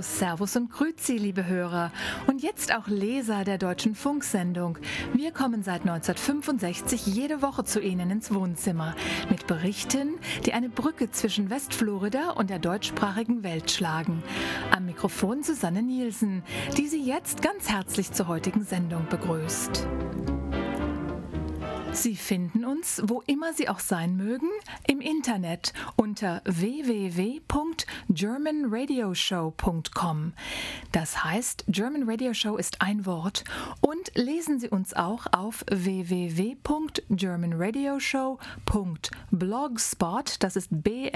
Hallo, Servus und Grüezi, liebe Hörer und jetzt auch Leser der Deutschen Funksendung. Wir kommen seit 1965 jede Woche zu Ihnen ins Wohnzimmer mit Berichten, die eine Brücke zwischen Westflorida und der deutschsprachigen Welt schlagen. Am Mikrofon Susanne Nielsen, die Sie jetzt ganz herzlich zur heutigen Sendung begrüßt. Sie finden uns, wo immer Sie auch sein mögen, im Internet unter www.germanradioshow.com. Das heißt, German Radio Show ist ein Wort und lesen Sie uns auch auf www.germanradioshow.blogspot, das ist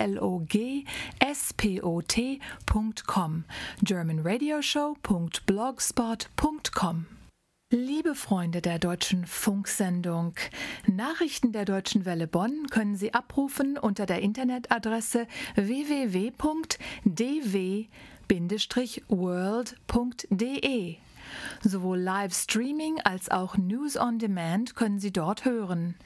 blogspot.com, germanradioshow.blogspot.com. Liebe Freunde der Deutschen Funksendung, Nachrichten der Deutschen Welle Bonn können Sie abrufen unter der Internetadresse www.dw-world.de. Sowohl Livestreaming als auch News on Demand können Sie dort hören.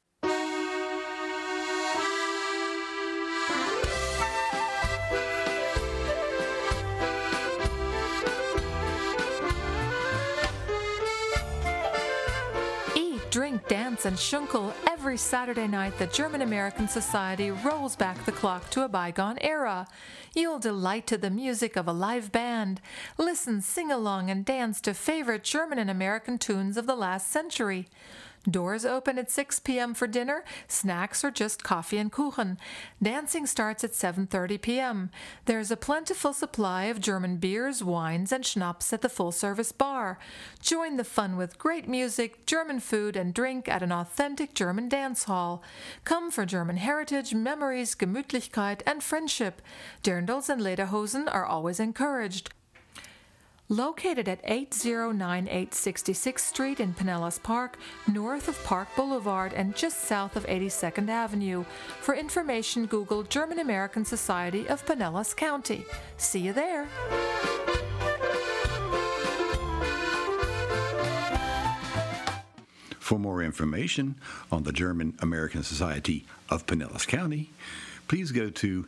Drink, dance, and shunkel. Every Saturday night, the German-American Society rolls back the clock to a bygone era. You'll delight to the music of a live band. Listen, sing along, and dance to favorite German and American tunes of the last century. Doors open at 6 p.m. for dinner, snacks, or just coffee and kuchen. Dancing starts at 7:30 p.m. There's a plentiful supply of German beers, wines, and schnapps at the full-service bar. Join the fun with great music, German food, and drink at an authentic German dance hall. Come for German heritage, memories, Gemütlichkeit, and friendship. Dirndls and lederhosen are always encouraged. Located at 8098 66th Street in Pinellas Park, north of Park Boulevard and just south of 82nd Avenue. For information, Google German-American Society of Pinellas County. See you there! For more information on the German-American Society of Pinellas County, please go to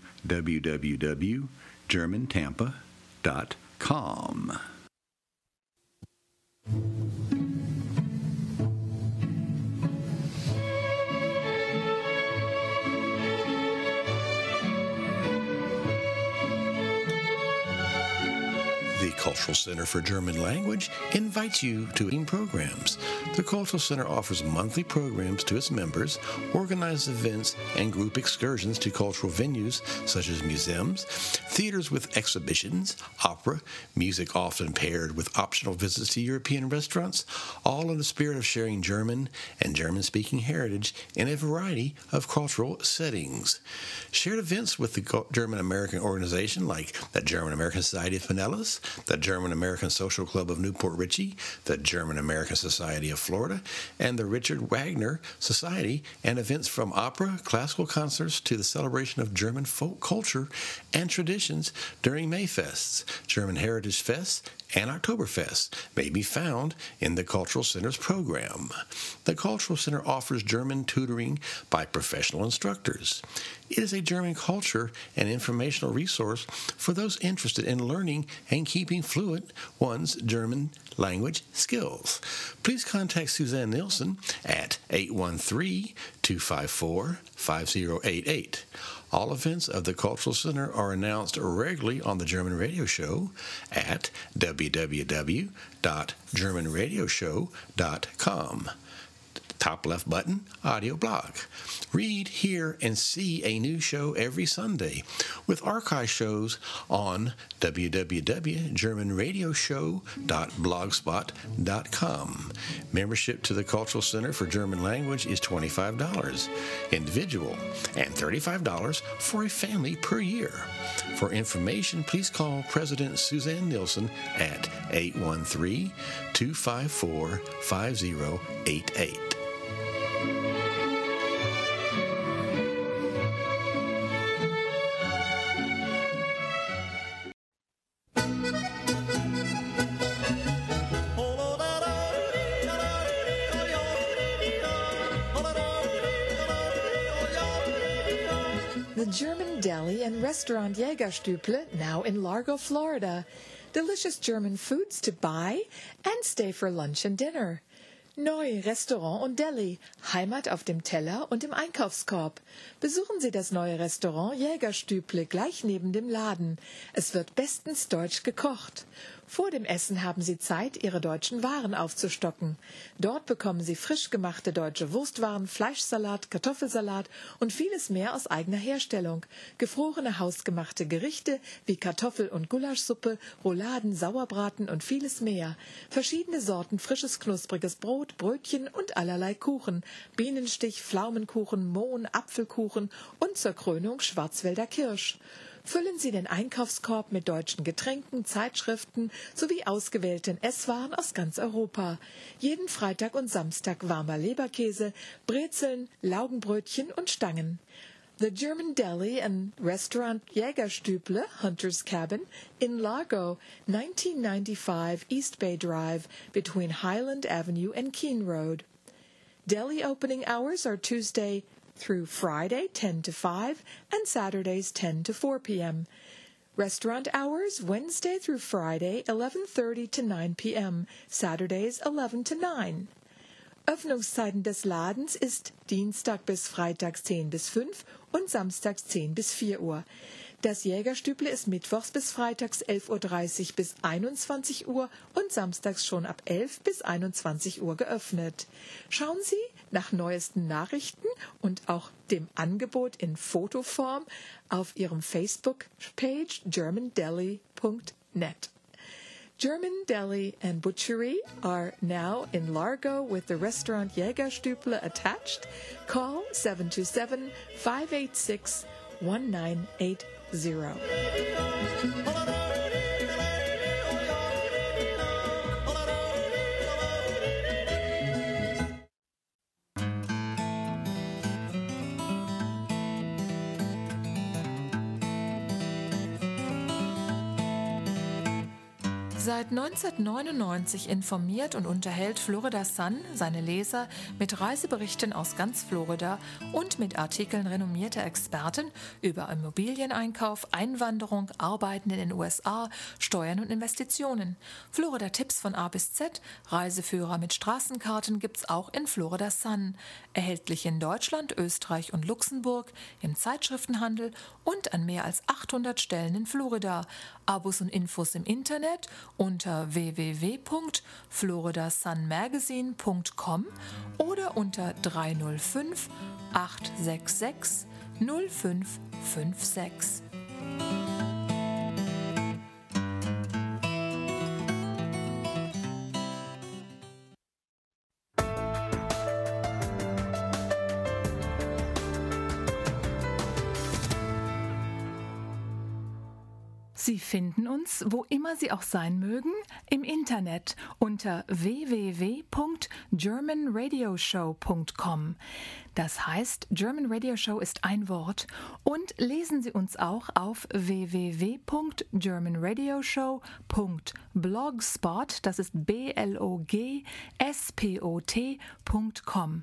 www.germantampa.com. The Cultural Center for German Language invites you to programs. The Cultural Center offers monthly programs to its members, organizes events and group excursions to cultural venues such as museums, theaters with exhibitions, opera, music often paired with optional visits to European restaurants, all in the spirit of sharing German and German-speaking heritage in a variety of cultural settings. Shared events with the German-American organization like the German-American Society of Pinellas, the German-American Social Club of Newport Richey, the German-American Society of Florida, and the Richard Wagner Society, and events from opera, classical concerts to the celebration of German folk culture and traditions during Mayfests, German Heritage Fests, and Oktoberfest may be found in the Cultural Center's program. The Cultural Center offers German tutoring by professional instructors. It is a German culture and informational resource for those interested in learning and keeping fluent one's German language skills. Please contact Suzanne Nielsen at 813-254-5088. All events of the Cultural Center are announced regularly on the German Radio Show at www.germanradioshow.com. Top left button, audio blog. Read, hear, and see a new show every Sunday with archive shows on www.germanradioshow.blogspot.com. Membership to the Cultural Center for German Language is $25 individual and $35 for a family per year. For information, please call President Suzanne Nielsen at 813-254-5088. The German Deli and Restaurant Jägerstüble, now in Largo, Florida. Delicious German foods to buy and stay for lunch and dinner. Neu Restaurant und Deli, Heimat auf dem Teller und im Einkaufskorb. Besuchen Sie das neue Restaurant Jägerstüble gleich neben dem Laden. Es wird bestens deutsch gekocht. Vor dem Essen haben Sie Zeit, Ihre deutschen Waren aufzustocken. Dort bekommen Sie frisch gemachte deutsche Wurstwaren, Fleischsalat, Kartoffelsalat und vieles mehr aus eigener Herstellung. Gefrorene hausgemachte Gerichte wie Kartoffel- und Gulaschsuppe, Rouladen, Sauerbraten und vieles mehr. Verschiedene Sorten frisches, knuspriges Brot, Brötchen und allerlei Kuchen. Bienenstich, Pflaumenkuchen, Mohn, Apfelkuchen und zur Krönung Schwarzwälder Kirsch. Füllen Sie den Einkaufskorb mit deutschen Getränken, Zeitschriften sowie ausgewählten Esswaren aus ganz Europa. Jeden Freitag und Samstag warmer Leberkäse, Brezeln, Laugenbrötchen und Stangen. The German Deli and Restaurant Jägerstüble, Hunter's Cabin, in Largo, 1995 East Bay Drive, between Highland Avenue and Keene Road. Deli opening hours are Tuesday through Friday, 10 to 5, and Saturdays, 10 to 4 p.m. Restaurant hours, Wednesday through Friday, 11:30 to 9 p.m., Saturdays, 11 to 9. Öffnungszeiten des Ladens ist Dienstag bis Freitags 10 bis 5 und Samstags 10 bis 4 Uhr. Das Jägerstüble ist mittwochs bis freitags 11:30 Uhr bis 21 Uhr und samstags schon ab 11 bis 21 Uhr geöffnet. Schauen Sie nach neuesten Nachrichten und auch dem Angebot in Fotoform auf Ihrem Facebook-Page germandeli.net. German Deli and Butchery are now in Largo with the restaurant Jägerstüble attached. Call 727-586-1980. Seit 1999 informiert und unterhält Florida Sun seine Leser mit Reiseberichten aus ganz Florida und mit Artikeln renommierter Experten über Immobilieneinkauf, Einwanderung, Arbeiten in den USA, Steuern und Investitionen. Florida-Tipps von A bis Z, Reiseführer mit Straßenkarten gibt's auch in Florida Sun. Erhältlich in Deutschland, Österreich und Luxemburg, im Zeitschriftenhandel und an mehr als 800 Stellen in Florida. Abos und Infos im Internet unter www.floridasunmagazine.com oder unter 305 866 0556. Sie finden uns, wo immer Sie auch sein mögen, im Internet unter www.germanradioshow.com. Das heißt, German Radio Show ist ein Wort. Und lesen Sie uns auch auf www.germanradioshow.blogspot, das ist blogspot.com.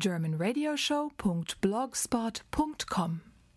germanradioshow.blogspot.com.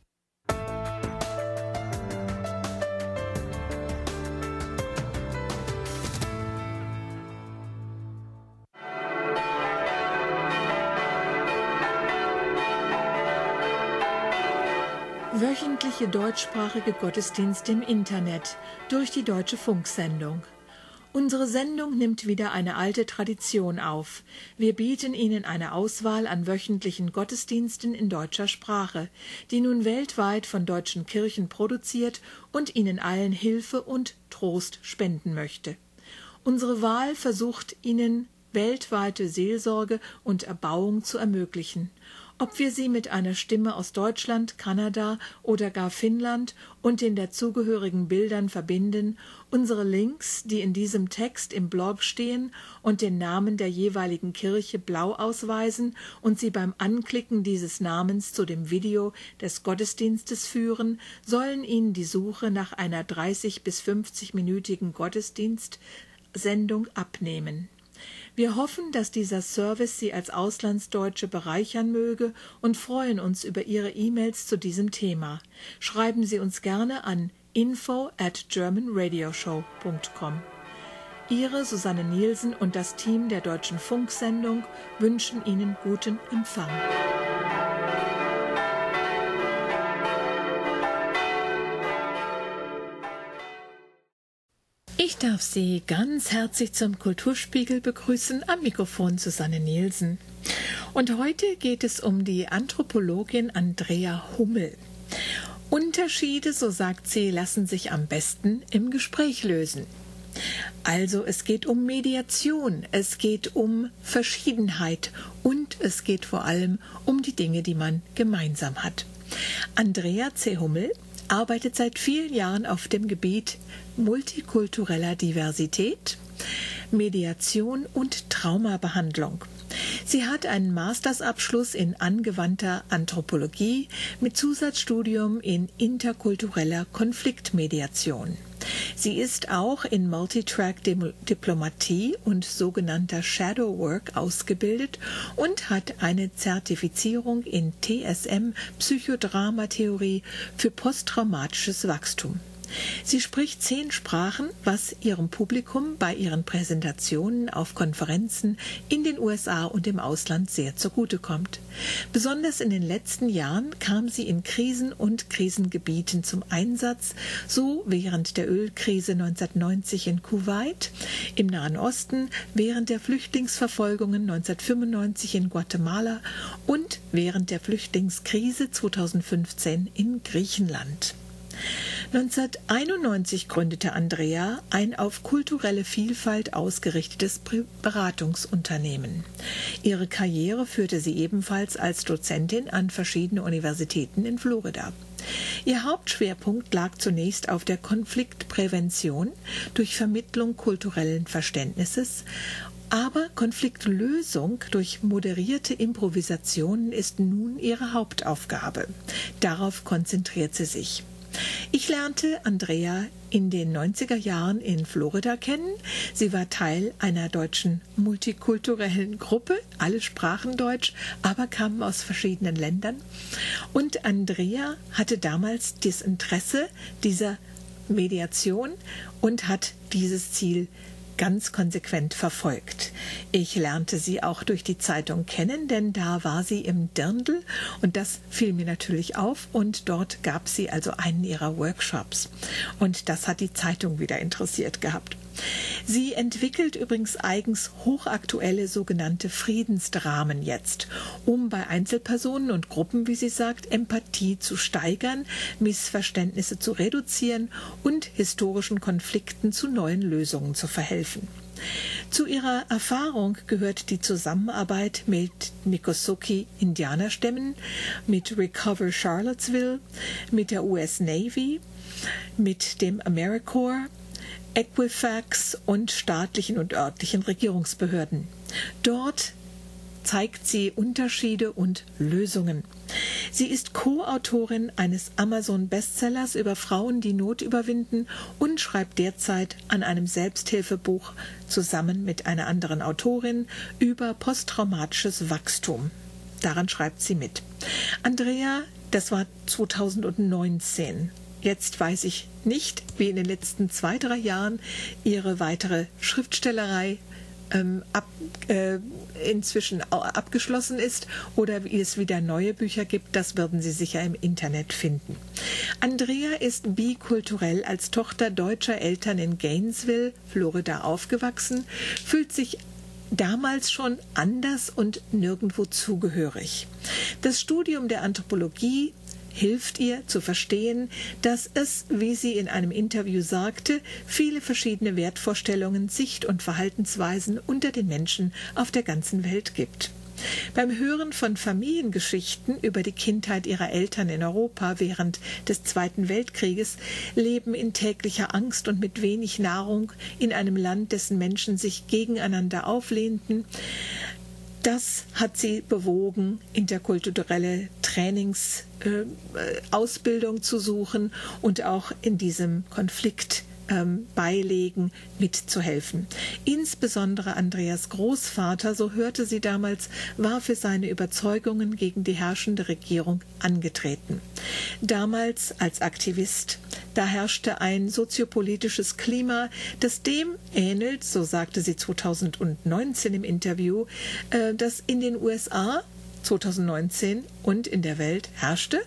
Wöchentliche deutschsprachige Gottesdienste im Internet durch die Deutsche Funksendung. Unsere Sendung nimmt wieder eine alte Tradition auf. Wir bieten Ihnen eine Auswahl an wöchentlichen Gottesdiensten in deutscher Sprache, die nun weltweit von deutschen Kirchen produziert und Ihnen allen Hilfe und Trost spenden möchte. Unsere Wahl versucht Ihnen weltweite Seelsorge und Erbauung zu ermöglichen. Ob wir sie mit einer Stimme aus Deutschland, Kanada oder gar Finnland und den dazugehörigen Bildern verbinden, unsere Links, die in diesem Text im Blog stehen und den Namen der jeweiligen Kirche blau ausweisen und sie beim Anklicken dieses Namens zu dem Video des Gottesdienstes führen, sollen Ihnen die Suche nach einer 30- bis 50-minütigen Gottesdienstsendung abnehmen. Wir hoffen, dass dieser Service Sie als Auslandsdeutsche bereichern möge und freuen uns über Ihre E-Mails zu diesem Thema. Schreiben Sie uns gerne an info@germanradioshow.com. Ihre Susanne Nielsen und das Team der Deutschen Funksendung wünschen Ihnen guten Empfang. Ich darf Sie ganz herzlich zum Kulturspiegel begrüßen, am Mikrofon Susanne Nielsen. Und heute geht es um die Anthropologin Andrea Hummel. Unterschiede, so sagt sie, lassen sich am besten im Gespräch lösen. Also es geht um Mediation, es geht um Verschiedenheit und es geht vor allem um die Dinge, die man gemeinsam hat. Andrea C. Hummel arbeitet seit vielen Jahren auf dem Gebiet multikultureller Diversität, Mediation und Traumabehandlung. Sie hat einen Mastersabschluss in angewandter Anthropologie mit Zusatzstudium in interkultureller Konfliktmediation. Sie ist auch in Multitrack-Diplomatie und sogenannter Shadow Work ausgebildet und hat eine Zertifizierung in TSM-Psychodramatheorie für posttraumatisches Wachstum. Sie spricht 10 Sprachen, was ihrem Publikum bei ihren Präsentationen auf Konferenzen in den USA und im Ausland sehr zugutekommt. Besonders in den letzten Jahren kam sie in Krisen und Krisengebieten zum Einsatz, so während der Ölkrise 1990 in Kuwait, im Nahen Osten, während der Flüchtlingsverfolgungen 1995 in Guatemala und während der Flüchtlingskrise 2015 in Griechenland. 1991 gründete Andrea ein auf kulturelle Vielfalt ausgerichtetes Beratungsunternehmen. Ihre Karriere führte sie ebenfalls als Dozentin an verschiedene Universitäten in Florida. Ihr Hauptschwerpunkt lag zunächst auf der Konfliktprävention durch Vermittlung kulturellen Verständnisses, aber Konfliktlösung durch moderierte Improvisationen ist nun ihre Hauptaufgabe. Darauf konzentriert sie sich. Ich lernte Andrea in den 90er Jahren in Florida kennen. Sie war Teil einer deutschen multikulturellen Gruppe. Alle sprachen Deutsch, aber kamen aus verschiedenen Ländern. Und Andrea hatte damals das Interesse dieser Mediation und hat dieses Ziel ganz konsequent verfolgt. Ich lernte sie auch durch die Zeitung kennen, denn da war sie im Dirndl und das fiel mir natürlich auf und dort gab sie also einen ihrer Workshops und das hat die Zeitung wieder interessiert gehabt. Sie entwickelt übrigens eigens hochaktuelle sogenannte Friedensdramen jetzt, um bei Einzelpersonen und Gruppen, wie sie sagt, Empathie zu steigern, Missverständnisse zu reduzieren und historischen Konflikten zu neuen Lösungen zu verhelfen. Zu ihrer Erfahrung gehört die Zusammenarbeit mit Miccosukee-Indianerstämmen, mit Recover Charlottesville, mit der US Navy, mit dem AmeriCorps, Equifax und staatlichen und örtlichen Regierungsbehörden. Dort zeigt sie Unterschiede und Lösungen. Sie ist Co-Autorin eines Amazon-Bestsellers über Frauen, die Not überwinden und schreibt derzeit an einem Selbsthilfebuch zusammen mit einer anderen Autorin über posttraumatisches Wachstum. Daran schreibt sie mit. Andrea, das war 2019. Jetzt weiß ich nicht, wie in den letzten 2-3 Jahren ihre weitere Schriftstellerei inzwischen abgeschlossen ist oder wie es wieder neue Bücher gibt, das werden Sie sicher im Internet finden. Andrea ist bikulturell als Tochter deutscher Eltern in Gainesville, Florida, aufgewachsen, fühlt sich damals schon anders und nirgendwo zugehörig. Das Studium der Anthropologie hilft ihr zu verstehen, dass es, wie sie in einem Interview sagte, viele verschiedene Wertvorstellungen, Sicht- und Verhaltensweisen unter den Menschen auf der ganzen Welt gibt. Beim Hören von Familiengeschichten über die Kindheit ihrer Eltern in Europa während des Zweiten Weltkrieges, Leben in täglicher Angst und mit wenig Nahrung in einem Land, dessen Menschen sich gegeneinander auflehnten, das hat sie bewogen, interkulturelle Ausbildung zu suchen und auch in diesem Konflikt beilegen, mitzuhelfen. Insbesondere Andreas Großvater, so hörte sie damals, war für seine Überzeugungen gegen die herrschende Regierung angetreten. Damals als Aktivist, da herrschte ein soziopolitisches Klima, das dem ähnelt, so sagte sie 2019 im Interview, das in den USA 2019 und in der Welt herrschte.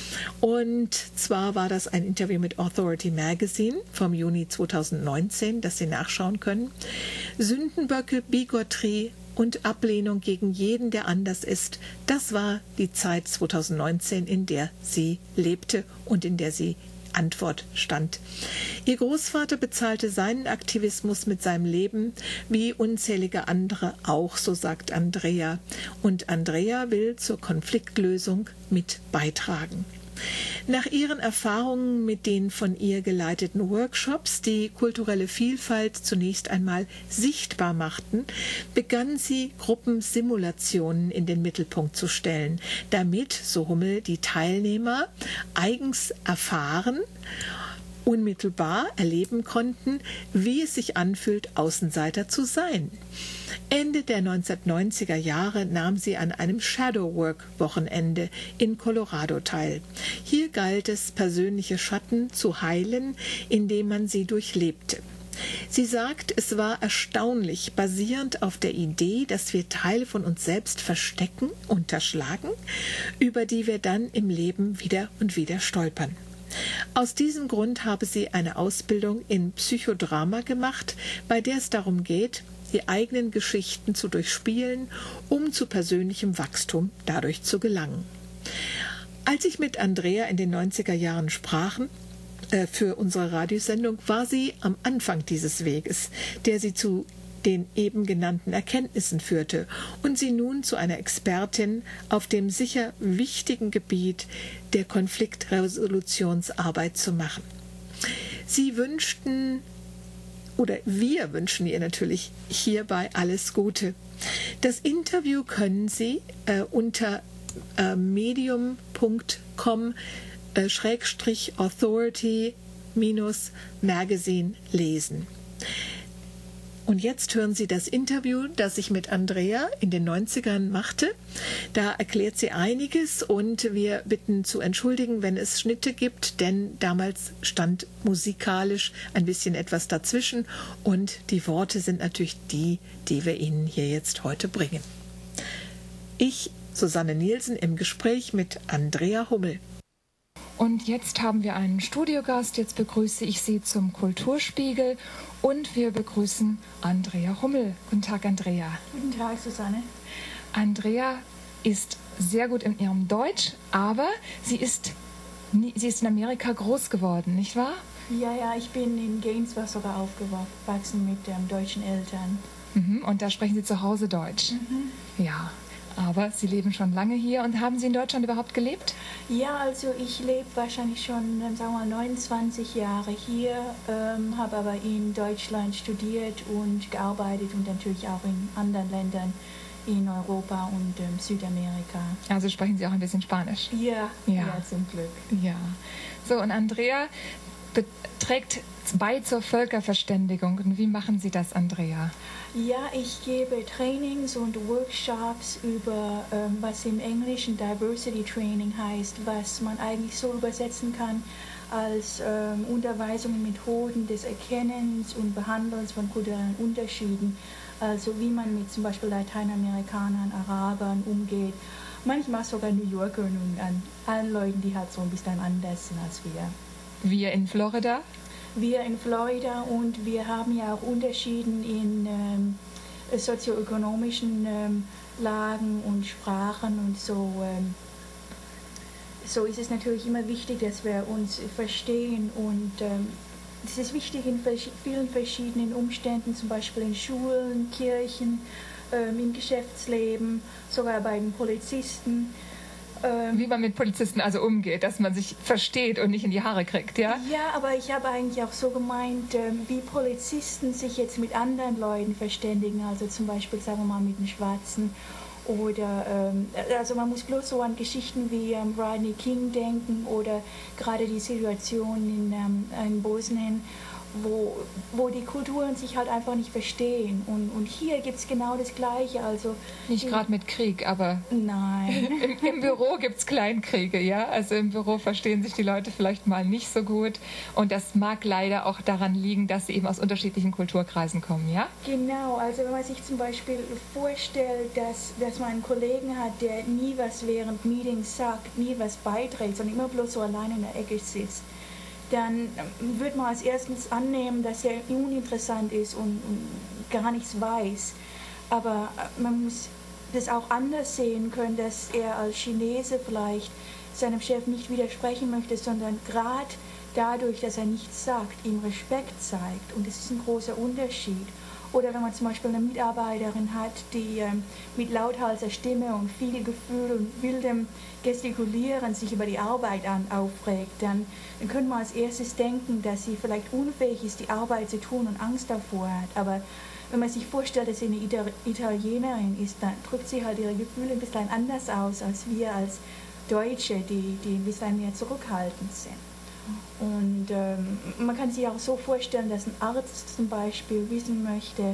Und zwar war das ein Interview mit Authority Magazine vom Juni 2019, das Sie nachschauen können. Sündenböcke, Bigotterie und Ablehnung gegen jeden, der anders ist, das war die Zeit 2019, in der sie lebte und in der sie Antwort stand. Ihr Großvater bezahlte seinen Aktivismus mit seinem Leben, wie unzählige andere auch, so sagt Andrea. Und Andrea will zur Konfliktlösung mit beitragen. Nach ihren Erfahrungen mit den von ihr geleiteten Workshops, die kulturelle Vielfalt zunächst einmal sichtbar machten, begann sie, Gruppensimulationen in den Mittelpunkt zu stellen, damit, so Hummel, die Teilnehmer eigens erfahren, unmittelbar erleben konnten, wie es sich anfühlt, Außenseiter zu sein. Ende der 1990er Jahre nahm sie an einem Shadowwork-Wochenende in Colorado teil. Hier galt es, persönliche Schatten zu heilen, indem man sie durchlebte. Sie sagt, es war erstaunlich, basierend auf der Idee, dass wir Teile von uns selbst verstecken, unterschlagen, über die wir dann im Leben wieder und wieder stolpern. Aus diesem Grund habe sie eine Ausbildung in Psychodrama gemacht, bei der es darum geht, die eigenen Geschichten zu durchspielen, um zu persönlichem Wachstum dadurch zu gelangen. Als ich mit Andrea in den 90er Jahren sprachen, für unsere Radiosendung, war sie am Anfang dieses Weges, der sie zu den eben genannten Erkenntnissen führte und sie nun zu einer Expertin auf dem sicher wichtigen Gebiet der Konfliktresolutionsarbeit zu machen. Wir wünschen ihr natürlich hierbei alles Gute. Das Interview können Sie unter medium.com/authority-magazine lesen. Und jetzt hören Sie das Interview, das ich mit Andrea in den 90ern machte. Da erklärt sie einiges und wir bitten zu entschuldigen, wenn es Schnitte gibt, denn damals stand musikalisch ein bisschen etwas dazwischen und die Worte sind natürlich die, die wir Ihnen hier jetzt heute bringen. Ich, Susanne Nielsen, im Gespräch mit Andrea Hummel. Und jetzt haben wir einen Studiogast. Jetzt begrüße ich Sie zum Kulturspiegel und wir begrüßen Andrea Hummel. Guten Tag, Andrea. Guten Tag, Susanne. Andrea ist sehr gut in ihrem Deutsch, aber sie ist in Amerika groß geworden, nicht wahr? Ja, ich bin in Gainesville sogar aufgewachsen mit deutschen Eltern. Und da sprechen Sie zu Hause Deutsch? Ja. Aber Sie leben schon lange hier und haben Sie in Deutschland überhaupt gelebt? Ja, also ich lebe wahrscheinlich schon, sagen wir mal, 29 Jahre hier, habe aber in Deutschland studiert und gearbeitet und natürlich auch in anderen Ländern in Europa und Südamerika. Also sprechen Sie auch ein bisschen Spanisch? Ja, zum Glück. Ja. So, und Andrea trägt bei zur Völkerverständigung. Und wie machen Sie das, Andrea? Ja, ich gebe Trainings und Workshops über, was im Englischen Diversity Training heißt, was man eigentlich so übersetzen kann als Unterweisung in Methoden des Erkennens und Behandelns von kulturellen Unterschieden. Also wie man mit zum Beispiel Lateinamerikanern, Arabern umgeht, manchmal sogar New Yorkern und allen Leuten, die halt so ein bisschen anders sind als wir. Wir in Florida? Wir in Florida und wir haben ja auch Unterschiede in sozioökonomischen Lagen und Sprachen und so. So ist es natürlich immer wichtig, dass wir uns verstehen und es ist wichtig in vielen verschiedenen Umständen, zum Beispiel in Schulen, Kirchen, im Geschäftsleben, sogar bei den Polizisten. Wie man mit Polizisten also umgeht, dass man sich versteht und nicht in die Haare kriegt, ja? Ja, aber ich habe eigentlich auch so gemeint, wie Polizisten sich jetzt mit anderen Leuten verständigen, also zum Beispiel, sagen wir mal, mit den Schwarzen oder, also man muss bloß so an Geschichten wie Rodney King denken oder gerade die Situation in Bosnien wo die Kulturen sich halt einfach nicht verstehen. Und hier gibt es genau das Gleiche. Also nicht gerade mit Krieg, aber nein. Im Büro gibt es Kleinkriege, ja. Also im Büro verstehen sich die Leute vielleicht mal nicht so gut. Und das mag leider auch daran liegen, dass sie eben aus unterschiedlichen Kulturkreisen kommen, ja? Genau, also wenn man sich zum Beispiel vorstellt, dass man einen Kollegen hat, der nie was während Meetings sagt, nie was beiträgt, sondern immer bloß so allein in der Ecke sitzt, dann wird man als erstes annehmen, dass er uninteressant ist und gar nichts weiß. Aber man muss das auch anders sehen können, dass er als Chinese vielleicht seinem Chef nicht widersprechen möchte, sondern gerade dadurch, dass er nichts sagt, ihm Respekt zeigt. Und das ist ein großer Unterschied. Oder wenn man zum Beispiel eine Mitarbeiterin hat, die mit lauthalser Stimme und viel Gefühl und wildem Gestikulieren sich über die Arbeit aufregt, dann könnte man als erstes denken, dass sie vielleicht unfähig ist, die Arbeit zu tun und Angst davor hat. Aber wenn man sich vorstellt, dass sie eine Italienerin ist, dann drückt sie halt ihre Gefühle ein bisschen anders aus als wir als Deutsche, die ein bisschen mehr zurückhaltend sind. Und man kann sich auch so vorstellen, dass ein Arzt zum Beispiel wissen möchte,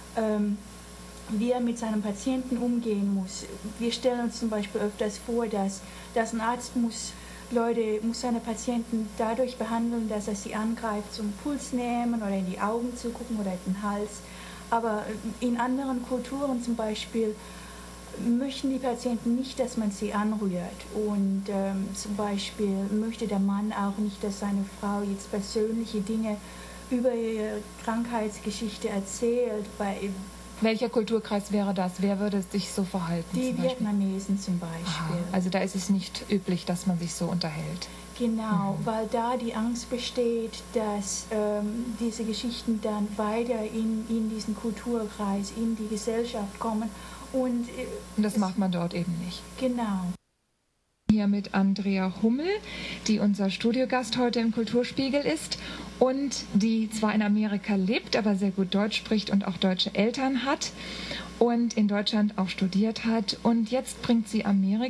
wie er mit seinem Patienten umgehen muss. Wir stellen uns zum Beispiel öfters vor, dass ein Arzt muss seine Patienten dadurch behandeln, dass er sie angreift, zum Puls nehmen oder in die Augen zu gucken oder in den Hals. Aber in anderen Kulturen zum Beispiel möchten die Patienten nicht, dass man sie anrührt. Und zum Beispiel möchte der Mann auch nicht, dass seine Frau jetzt persönliche Dinge über ihre Krankheitsgeschichte erzählt. Welcher Kulturkreis wäre das? Wer würde sich so verhalten? Die Vietnamesen zum Beispiel. Aha, also da ist es nicht üblich, dass man sich so unterhält. Genau, weil da die Angst besteht, dass diese Geschichten dann weiter in diesen Kulturkreis, in die Gesellschaft kommen. Und das macht man dort eben nicht. Genau. Hier mit Andrea Hummel, die unser Studiogast heute im Kulturspiegel ist und die zwar in Amerika lebt, aber sehr gut Deutsch spricht und auch deutsche Eltern hat und in Deutschland auch studiert hat. Und jetzt bringt sie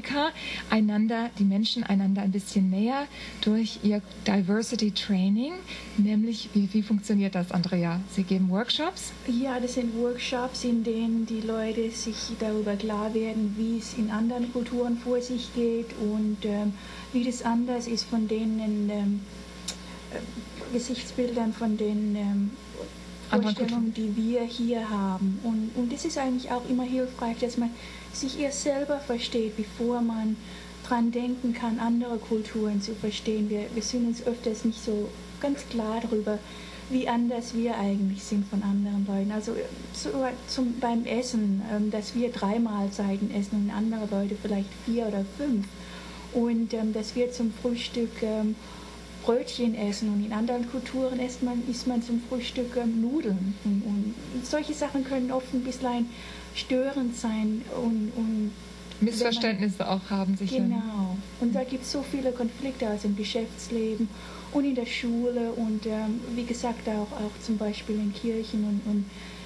die Menschen einander ein bisschen näher durch ihr Diversity Training. Nämlich, wie funktioniert das, Andrea? Sie geben Workshops? Ja, das sind Workshops, in denen die Leute sich darüber klar werden, wie es in anderen Kulturen vor sich geht und wie das anders ist von den Gesichtsbildern, von den Vorstellungen, die wir hier haben. Und das ist eigentlich auch immer hilfreich, dass man sich erst selber versteht, bevor man dran denken kann, andere Kulturen zu verstehen. Wir sind uns öfters nicht so ganz klar darüber, wie anders wir eigentlich sind von anderen Leuten. Also beim Essen, dass wir 3 Mahlzeiten essen und andere Leute vielleicht 4 oder 5. Und dass wir zum Frühstück Brötchen essen und in anderen Kulturen isst man zum Frühstück Nudeln. Und solche Sachen können oft ein bisschen störend sein und Missverständnisse auch haben sicher. Genau. Und da gibt es so viele Konflikte, also im Geschäftsleben und in der Schule und wie gesagt auch zum Beispiel in Kirchen und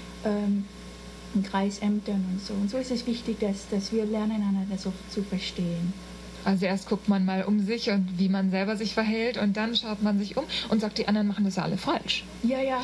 in Kreisämtern und so. Und so ist es wichtig, dass wir lernen, einander so zu verstehen. Also erst guckt man mal um sich und wie man selber sich verhält und dann schaut man sich um und sagt, die anderen machen das ja alle falsch. Ja.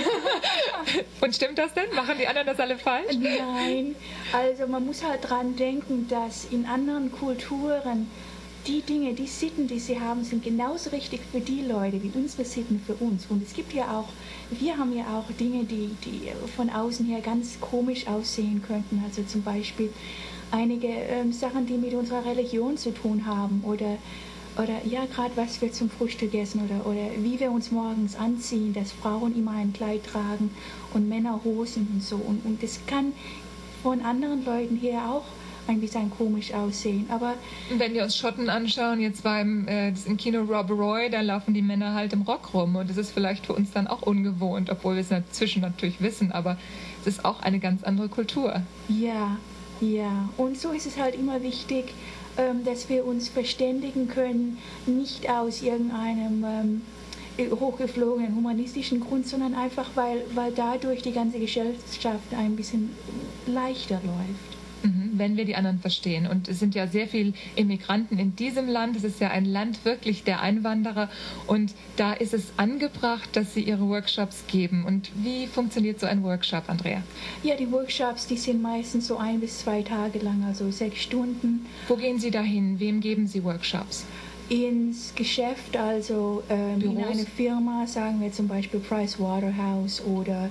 Und stimmt das denn? Machen die anderen das alle falsch? Nein, also man muss halt dran denken, dass in anderen Kulturen die Dinge, die Sitten, die sie haben, sind genauso richtig für die Leute wie unsere Sitten für uns. Und es gibt ja auch, wir haben ja auch Dinge, die von außen her ganz komisch aussehen könnten. Also zum Beispiel einige Sachen, die mit unserer Religion zu tun haben oder ja, gerade was wir zum Frühstück essen oder wie wir uns morgens anziehen, dass Frauen immer ein Kleid tragen und Männer Hosen und so. Und das kann von anderen Leuten her auch ein bisschen komisch aussehen. Aber wenn wir uns Schotten anschauen, jetzt im Kino Rob Roy, da laufen die Männer halt im Rock rum und das ist vielleicht für uns dann auch ungewohnt, obwohl wir es inzwischen natürlich wissen, aber es ist auch eine ganz andere Kultur. Ja, und so ist es halt immer wichtig, dass wir uns verständigen können, nicht aus irgendeinem hochgeflogenen humanistischen Grund, sondern einfach, weil dadurch die ganze Gesellschaft ein bisschen leichter läuft. Mhm. wenn wir die anderen verstehen. Und es sind ja sehr viele Immigranten in diesem Land. Es ist ja ein Land wirklich der Einwanderer. Und da ist es angebracht, dass Sie Ihre Workshops geben. Und wie funktioniert so ein Workshop, Andrea? Ja, die Workshops, die sind meistens so 1 bis 2 Tage lang, also 6 Stunden. Wo gehen Sie dahin? Wem geben Sie Workshops? Ins Geschäft, also in eine Firma, sagen wir zum Beispiel Price Waterhouse oder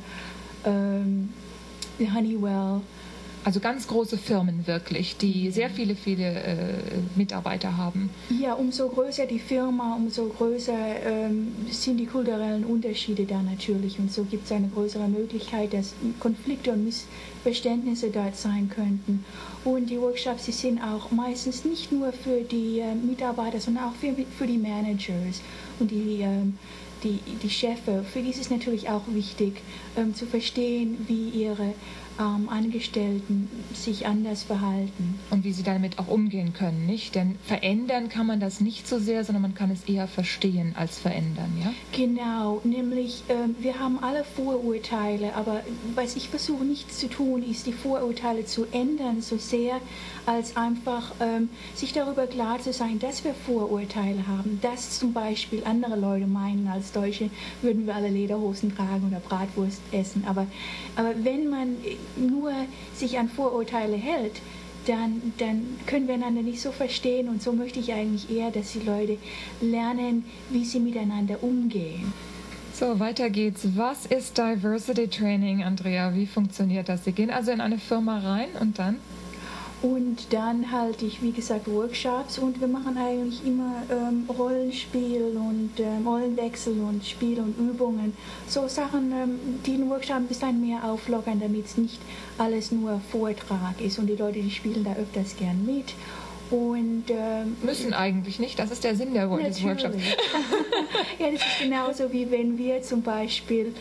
Honeywell. Also ganz große Firmen wirklich, die sehr viele Mitarbeiter haben. Ja, umso größer die Firma, umso größer sind die kulturellen Unterschiede da natürlich. Und so gibt es eine größere Möglichkeit, dass Konflikte und Missverständnisse dort sein könnten. Und die Workshops, die sind auch meistens nicht nur für die Mitarbeiter, sondern auch für die Managers und die Chefe. Für die ist es natürlich auch wichtig, zu verstehen, wie ihre Angestellten sich anders verhalten. Und wie sie damit auch umgehen können, nicht? Denn verändern kann man das nicht so sehr, sondern man kann es eher verstehen als verändern, ja? Genau, nämlich wir haben alle Vorurteile, aber was ich versuche nicht zu tun, ist die Vorurteile zu ändern so sehr, als einfach sich darüber klar zu sein, dass wir Vorurteile haben, dass zum Beispiel andere Leute meinen, als Deutsche würden wir alle Lederhosen tragen oder Bratwurst essen, aber wenn man nur sich an Vorurteile hält, dann können wir einander nicht so verstehen und so möchte ich eigentlich eher, dass die Leute lernen, wie sie miteinander umgehen. So, weiter geht's. Was ist Diversity Training, Andrea? Wie funktioniert das? Sie gehen also in eine Firma rein und dann? Und dann halte ich, wie gesagt, Workshops und wir machen eigentlich immer Rollenspiel und Rollenwechsel und Spiel und Übungen. So Sachen, die den Workshop ein bisschen mehr auflockern, damit es nicht alles nur Vortrag ist. Und die Leute, die spielen da öfters gern mit. Und, müssen eigentlich nicht, das ist der Sinn des Workshops. Ja, das ist genauso wie wenn wir zum Beispiel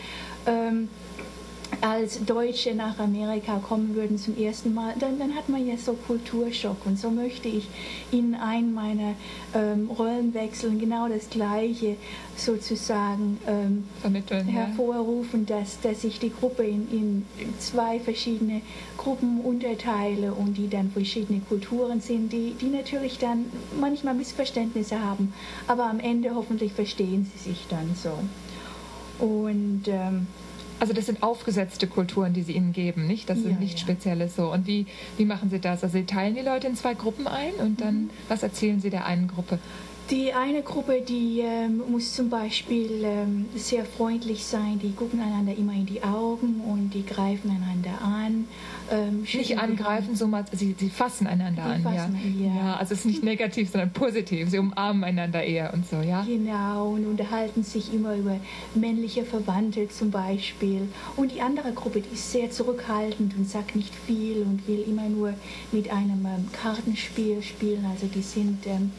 als Deutsche nach Amerika kommen würden zum ersten Mal, dann hat man ja so Kulturschock und so möchte ich in einem meiner Rollenwechseln genau das Gleiche sozusagen vermitteln, hervorrufen, dass ich die Gruppe in 2 verschiedene Gruppen unterteile und die dann verschiedene Kulturen sind, die natürlich dann manchmal Missverständnisse haben, aber am Ende hoffentlich verstehen sie sich dann so. Und also das sind aufgesetzte Kulturen, die Sie ihnen geben, nicht? Das sind nicht spezielle so. Und wie machen Sie das? Also Sie teilen die Leute in 2 Gruppen ein und dann, was erzählen Sie der einen Gruppe? Die eine Gruppe, die muss zum Beispiel sehr freundlich sein, die gucken einander immer in die Augen und die greifen einander an. Nicht angreifen, sie fassen einander an, ja. Also es ist nicht negativ, sondern positiv. Sie umarmen einander eher und so, ja. Genau, und unterhalten sich immer über männliche Verwandte zum Beispiel. Und die andere Gruppe, die ist sehr zurückhaltend und sagt nicht viel und will immer nur mit einem Kartenspiel spielen. Also die sind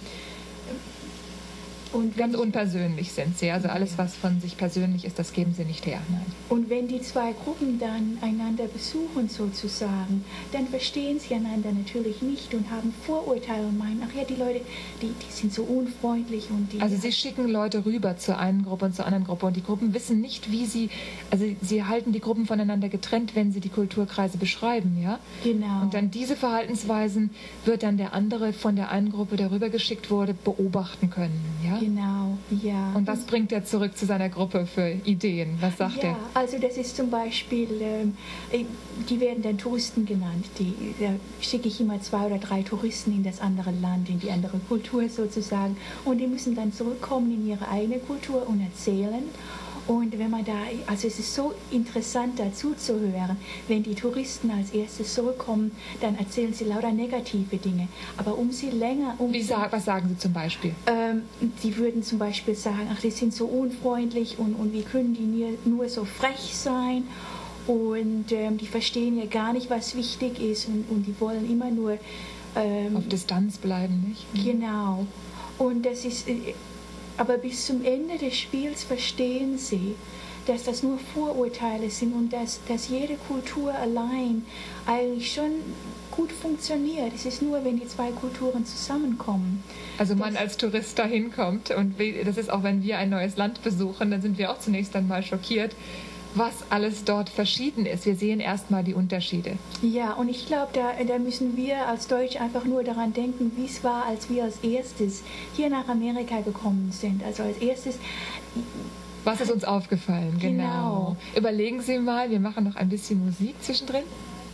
und ganz unpersönlich sind sie. Also alles, was von sich persönlich ist, das geben sie nicht her. Nein. Und wenn die 2 Gruppen dann einander besuchen sozusagen, dann verstehen sie einander natürlich nicht und haben Vorurteile und meinen, ach ja, die Leute, die sind so unfreundlich. Und also sie schicken Leute rüber zur einen Gruppe und zur anderen Gruppe und die Gruppen wissen nicht, also sie halten die Gruppen voneinander getrennt, wenn sie die Kulturkreise beschreiben, ja? Genau. Und dann diese Verhaltensweisen wird dann der andere von der einen Gruppe, der rübergeschickt wurde, beobachten können, ja? Genau, ja. Und was bringt er zurück zu seiner Gruppe für Ideen? Was sagt er? Ja, also das ist zum Beispiel, die werden dann Touristen genannt. Da schicke ich immer 2 oder 3 Touristen in das andere Land, in die andere Kultur sozusagen. Und die müssen dann zurückkommen in ihre eigene Kultur und erzählen. Und wenn man also es ist so interessant dazu zu hören, wenn die Touristen als erstes zurückkommen, dann erzählen sie lauter negative Dinge. Aber was sagen sie zum Beispiel? Die würden zum Beispiel sagen, ach, die sind so unfreundlich und wie können die nur so frech sein? Und die verstehen ja gar nicht, was wichtig ist und die wollen immer nur auf Distanz bleiben, nicht? Genau. Und das ist... Aber bis zum Ende des Spiels verstehen sie, dass das nur Vorurteile sind und dass jede Kultur allein eigentlich schon gut funktioniert. Es ist nur, wenn die 2 Kulturen zusammenkommen. Also man als Tourist dahin kommt und das ist auch, wenn wir ein neues Land besuchen, dann sind wir auch zunächst einmal schockiert, was alles dort verschieden ist. Wir sehen erstmal die Unterschiede. Ja, und ich glaube, da müssen wir als Deutsche einfach nur daran denken, wie es war, als wir als erstes hier nach Amerika gekommen sind. Also als erstes... Was ist uns aufgefallen? Genau. Überlegen Sie mal, wir machen noch ein bisschen Musik zwischendrin.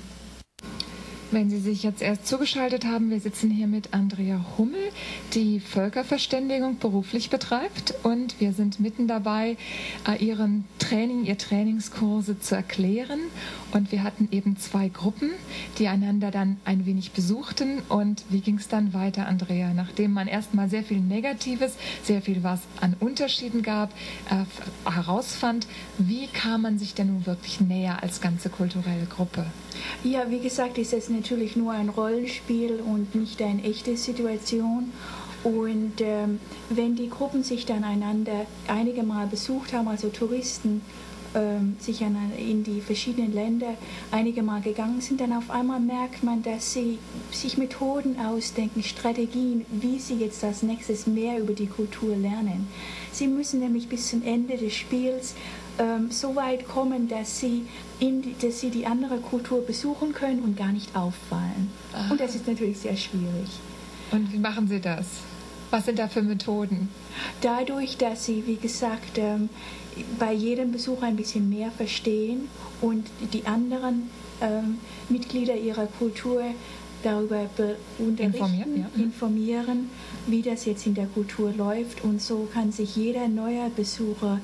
Wenn Sie sich jetzt erst zugeschaltet haben, wir sitzen hier mit Andrea Hummel, die Völkerverständigung beruflich betreibt, und wir sind mitten dabei, ihr Trainingskurse zu erklären, und wir hatten eben 2 Gruppen, die einander dann ein wenig besuchten. Und wie ging es dann weiter, Andrea? Nachdem man erstmal sehr viel Negatives, sehr viel was an Unterschieden gab, herausfand, wie kam man sich denn nun wirklich näher als ganze kulturelle Gruppe? Ja, wie gesagt, ist es natürlich nur ein Rollenspiel und nicht eine echte Situation. Und wenn die Gruppen sich dann einander einige Mal besucht haben, also Touristen sich in die verschiedenen Länder einige Mal gegangen sind, dann auf einmal merkt man, dass sie sich Methoden ausdenken, Strategien, wie sie jetzt als nächstes mehr über die Kultur lernen. Sie müssen nämlich bis zum Ende des Spiels so weit kommen, dass sie die andere Kultur besuchen können und gar nicht auffallen. Aha. Und das ist natürlich sehr schwierig. Und wie machen Sie das? Was sind da für Methoden? Dadurch, dass sie, wie gesagt, bei jedem Besuch ein bisschen mehr verstehen und die anderen Mitglieder ihrer Kultur darüber unterrichten, informieren, wie das jetzt in der Kultur läuft. Und so kann sich jeder neue Besucher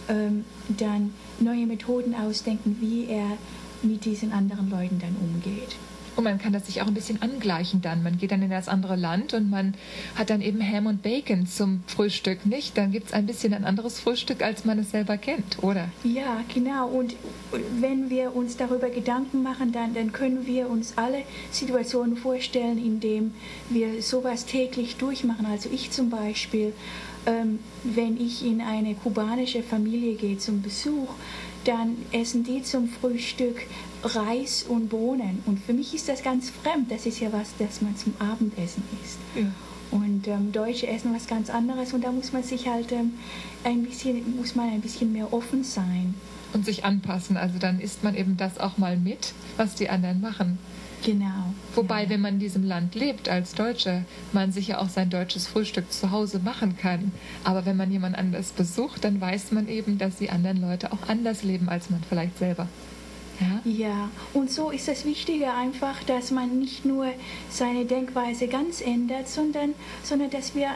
dann neue Methoden ausdenken, wie er mit diesen anderen Leuten dann umgeht. Und man kann das sich auch ein bisschen angleichen dann. Man geht dann in das andere Land und man hat dann eben Ham und Bacon zum Frühstück, nicht? Dann gibt es ein bisschen ein anderes Frühstück, als man es selber kennt, oder? Ja, genau. Und wenn wir uns darüber Gedanken machen, dann können wir uns alle Situationen vorstellen, in denen wir sowas täglich durchmachen. Also ich zum Beispiel, wenn ich in eine kubanische Familie gehe zum Besuch, dann essen die zum Frühstück Reis und Bohnen. Und für mich ist das ganz fremd. Das ist ja was, das man zum Abendessen isst. Ja. Und Deutsche essen was ganz anderes, und da muss man sich halt ein bisschen mehr offen sein. Und sich anpassen. Also dann isst man eben das auch mal mit, was die anderen machen. Genau. Wobei, wenn man in diesem Land lebt als Deutscher, man sich ja auch sein deutsches Frühstück zu Hause machen kann. Aber wenn man jemand anders besucht, dann weiß man eben, dass die anderen Leute auch anders leben als man vielleicht selber. Ja, und so ist das Wichtige einfach, dass man nicht nur seine Denkweise ganz ändert, sondern dass wir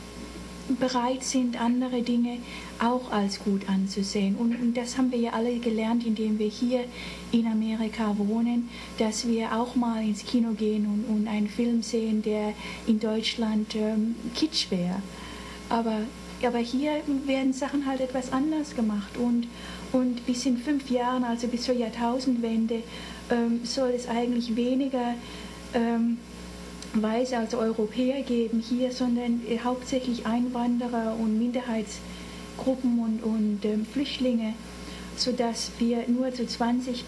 bereit sind, andere Dinge auch als gut anzusehen. Und das haben wir ja alle gelernt, indem wir hier in Amerika wohnen, dass wir auch mal ins Kino gehen und einen Film sehen, der in Deutschland kitsch wäre. Aber hier werden Sachen halt etwas anders gemacht. Und bis in 5 Jahren, also bis zur Jahrtausendwende, soll es eigentlich weniger Weiße als Europäer geben hier, sondern hauptsächlich Einwanderer und Minderheitsgruppen und Flüchtlinge, sodass wir nur zu 20%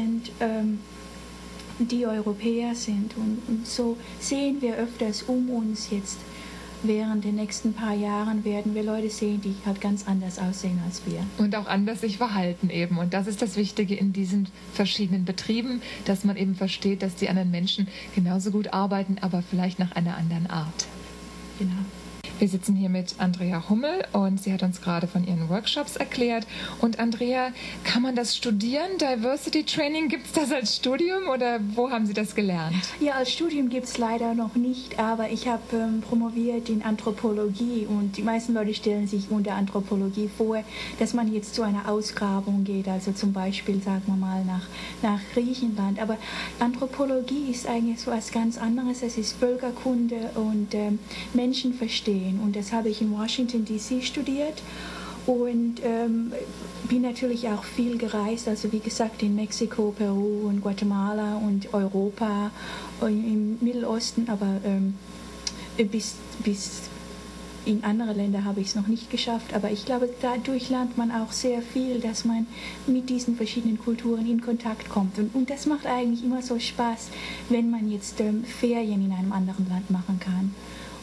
die Europäer sind. Und so sehen wir öfters um uns jetzt. Während den nächsten paar Jahren werden wir Leute sehen, die halt ganz anders aussehen als wir. Und auch anders sich verhalten eben. Und das ist das Wichtige in diesen verschiedenen Betrieben, dass man eben versteht, dass die anderen Menschen genauso gut arbeiten, aber vielleicht nach einer anderen Art. Genau. Wir sitzen hier mit Andrea Hummel und sie hat uns gerade von ihren Workshops erklärt. Und Andrea, kann man das studieren? Diversity Training, gibt es das als Studium oder wo haben Sie das gelernt? Ja, als Studium gibt es leider noch nicht, aber ich habe promoviert in Anthropologie, und die meisten Leute stellen sich unter Anthropologie vor, dass man jetzt zu einer Ausgrabung geht, also zum Beispiel, sagen wir mal, nach Griechenland. Aber Anthropologie ist eigentlich so etwas ganz anderes. Es ist Völkerkunde und Menschenverstehen. Und das habe ich in Washington, D.C. studiert und bin natürlich auch viel gereist, also wie gesagt in Mexiko, Peru und Guatemala und Europa und im Mittelosten, aber bis in andere Länder habe ich es noch nicht geschafft. Aber ich glaube, dadurch lernt man auch sehr viel, dass man mit diesen verschiedenen Kulturen in Kontakt kommt. Und das macht eigentlich immer so Spaß, wenn man jetzt Ferien in einem anderen Land machen kann.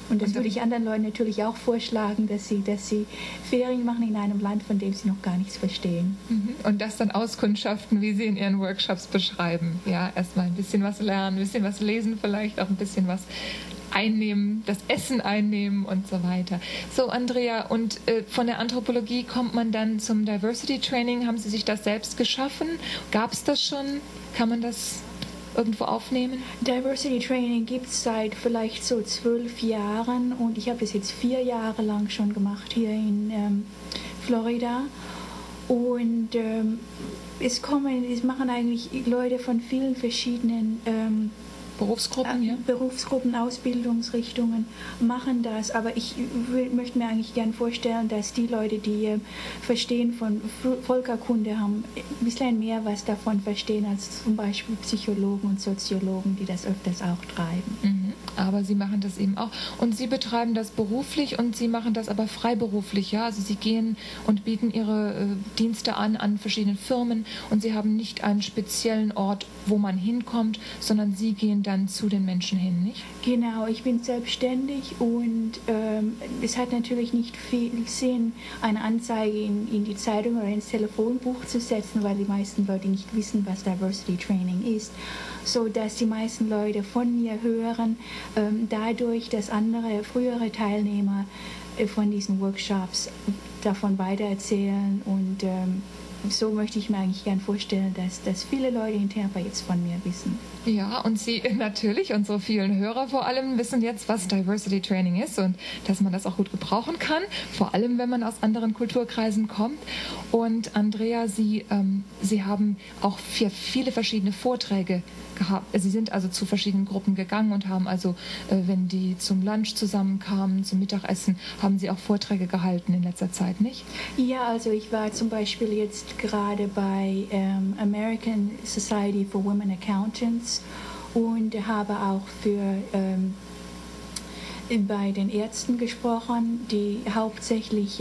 Und das würde ich anderen Leuten natürlich auch vorschlagen, dass sie Ferien machen in einem Land, von dem sie noch gar nichts verstehen. Und das dann auskundschaften, wie sie in ihren Workshops beschreiben. Ja, erstmal ein bisschen was lernen, ein bisschen was lesen, vielleicht auch ein bisschen was einnehmen, das Essen einnehmen und so weiter. So, Andrea, und von der Anthropologie kommt man dann zum Diversity Training. Haben Sie sich das selbst geschaffen? Gab es das schon? Kann man das irgendwo aufnehmen? Diversity Training gibt es seit vielleicht so 12 Jahren und ich habe das jetzt 4 Jahre lang schon gemacht hier in Florida. Und es machen eigentlich Leute von vielen verschiedenen Berufsgruppen, Ausbildungsrichtungen machen das, aber ich möchte mir eigentlich gern vorstellen, dass die Leute, die verstehen von Völkerkunde, haben ein bisschen mehr was davon verstehen als zum Beispiel Psychologen und Soziologen, die das öfters auch treiben. Aber Sie machen das eben auch. Und Sie betreiben das beruflich und Sie machen das aber freiberuflich, ja? Also Sie gehen und bieten Ihre Dienste an verschiedenen Firmen und Sie haben nicht einen speziellen Ort, wo man hinkommt, sondern Sie gehen dann zu den Menschen hin, nicht? Genau, ich bin selbstständig und es hat natürlich nicht viel Sinn, eine Anzeige in die Zeitung oder ins Telefonbuch zu setzen, weil die meisten Leute nicht wissen, was Diversity Training ist, so dass die meisten Leute von mir hören, dadurch, dass andere frühere Teilnehmer von diesen Workshops davon weitererzählen und so möchte ich mir eigentlich gern vorstellen, dass viele Leute in Tampa jetzt von mir wissen. Ja, und Sie natürlich, unsere vielen Hörer vor allem, wissen jetzt, was Diversity Training ist und dass man das auch gut gebrauchen kann, vor allem, wenn man aus anderen Kulturkreisen kommt. Und Andrea, Sie haben auch viele verschiedene Vorträge gehabt. Sie sind also zu verschiedenen Gruppen gegangen und haben also, wenn die zum Lunch zusammenkamen, zum Mittagessen, haben Sie auch Vorträge gehalten in letzter Zeit, nicht? Ja, also ich war zum Beispiel jetzt gerade bei American Society for Women Accountants und habe auch bei den Ärzten gesprochen, die hauptsächlich